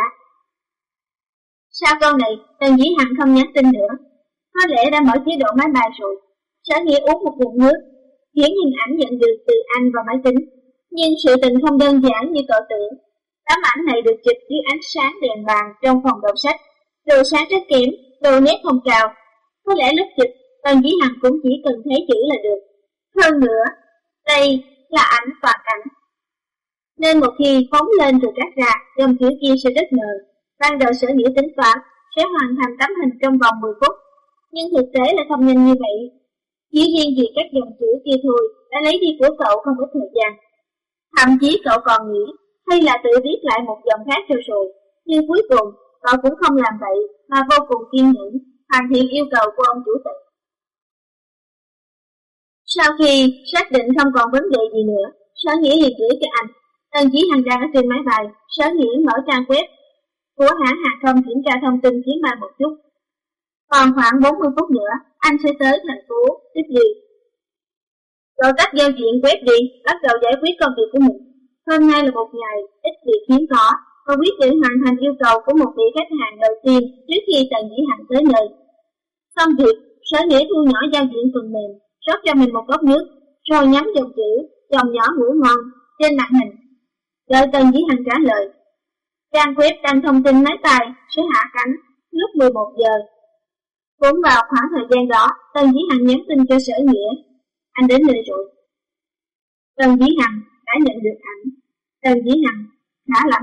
Sau câu này, Tần Dĩ Hằng không nhắn tin nữa. Có lẽ đã mở chế độ máy bay rồi. Sở Nghĩa uống một ngụm nước, khiến hình ảnh nhận được từ anh vào máy tính. Nhưng sự tình không đơn giản như cậu tưởng. Tấm ảnh này được chụp dưới ánh sáng đèn bàn trong phòng đọc sách. Độ sáng rất kém, độ nét không cao. Có lẽ lúc chụp, Tần Dĩ Hằng cũng chỉ cần thấy chữ là được. Hơn nữa, đây là ảnh và cảnh. Nên một khi phóng lên từ cắt ra, dòng chữ kia sẽ rất mờ. Ban đầu Sở Nghĩa tính toán sẽ hoàn thành tấm hình trong vòng mười phút. Nhưng thực tế là không nhanh như vậy. Chỉ riêng vì các dòng chữ kia thôi đã lấy đi của cậu không có thời gian. Thậm chí cậu còn nghĩ hay là tự viết lại một dòng khác cho rồi. Nhưng cuối cùng cậu cũng không làm vậy mà vô cùng kiên nhẫn hoàn thiện yêu cầu của ông chủ tịch. Sau khi xác định không còn vấn đề gì nữa, Sở Nghĩa liền gửi cho anh. Tần Dĩ Hằng đang ở trên máy bay. Sở Nghĩa mở trang web của hãng hàng không kiểm tra thông tin chuyến bay một chút. Còn khoảng bốn mươi phút nữa, anh sẽ tới thành phố Tích Ly. Cậu tắt giao diện web đi, bắt đầu giải quyết công việc của mình. Hôm nay là một ngày ít việc hiếm có, và quyết định hoàn thành yêu cầu của một vị khách hàng đầu tiên trước khi Tần Dĩ Hằng tới nơi. Xong việc, Sở Nghĩa thu nhỏ giao diện phần mềm, rót cho mình một cốc nước, rồi nhắm dòng chữ dòng nhỏ ngủ ngon trên màn hình. Đợi Tần Dĩ Hằng trả lời. Trang web đăng thông tin máy bay sẽ hạ cánh lúc mười một giờ. Cũng vào khoảng thời gian đó, Tần Dĩ Hằng nhắn tin cho Sở Nghĩa. Anh đến nơi rồi. Tần Dĩ Hằng đã nhận được ảnh. Tần Dĩ Hằng, khá lắm.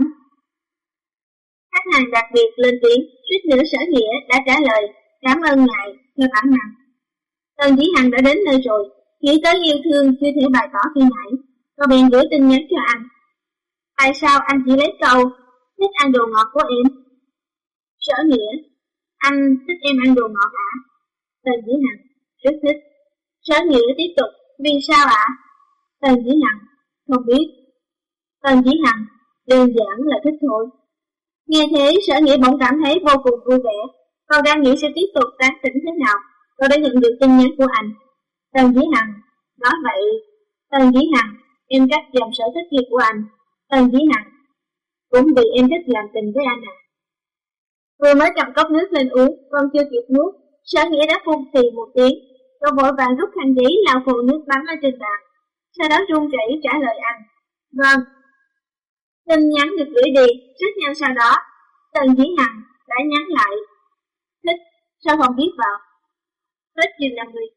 Khách hàng đặc biệt lên tiếng, suýt nữa Sở Nghĩa đã trả lời, cảm ơn ngài, theo bản năng. Tần Dĩ Hằng đã đến nơi rồi, nghĩ tới yêu thương chưa thể bày tỏ khi nãy, và bèn gửi tin nhắn cho anh. Tại sao anh chỉ lấy câu, thích ăn đồ ngọt của em? Sở Nghĩa, anh thích em ăn đồ ngọt ạ? À? Tần Dĩ Hằng, rất thích. Sở Nghĩa tiếp tục, vì sao ạ? À? Tần Dĩ Hằng, không biết. Tần Dĩ Hằng, đơn giản là thích thôi. Nghe thế, Sở Nghĩa bỗng cảm thấy vô cùng vui vẻ. Cậu đang nghĩ sẽ tiếp tục tán tỉnh thế nào, cậu đã nhận được tin nhắn của anh. Tần Dĩ Hằng, nói vậy. Tần Dĩ Hằng, em cắt dòng sở thích kia của anh. Tần Dĩ Hằng, cũng vì em thích làm tình với anh à. Vừa mới cầm cốc nước lên uống, còn chưa kịp nuốt, Sở Nghĩa đã phun xì một tiếng. Cậu vội vàng rút khăn giấy lau khô nước bắn ở trên bàn, sau đó run rẩy trả lời anh. Vâng. Tin nhắn được gửi đi, rất nhanh sau đó, Tần Dĩ Hằng đã nhắn lại. Thích, sao không viết vào? Hết chương năm mươi.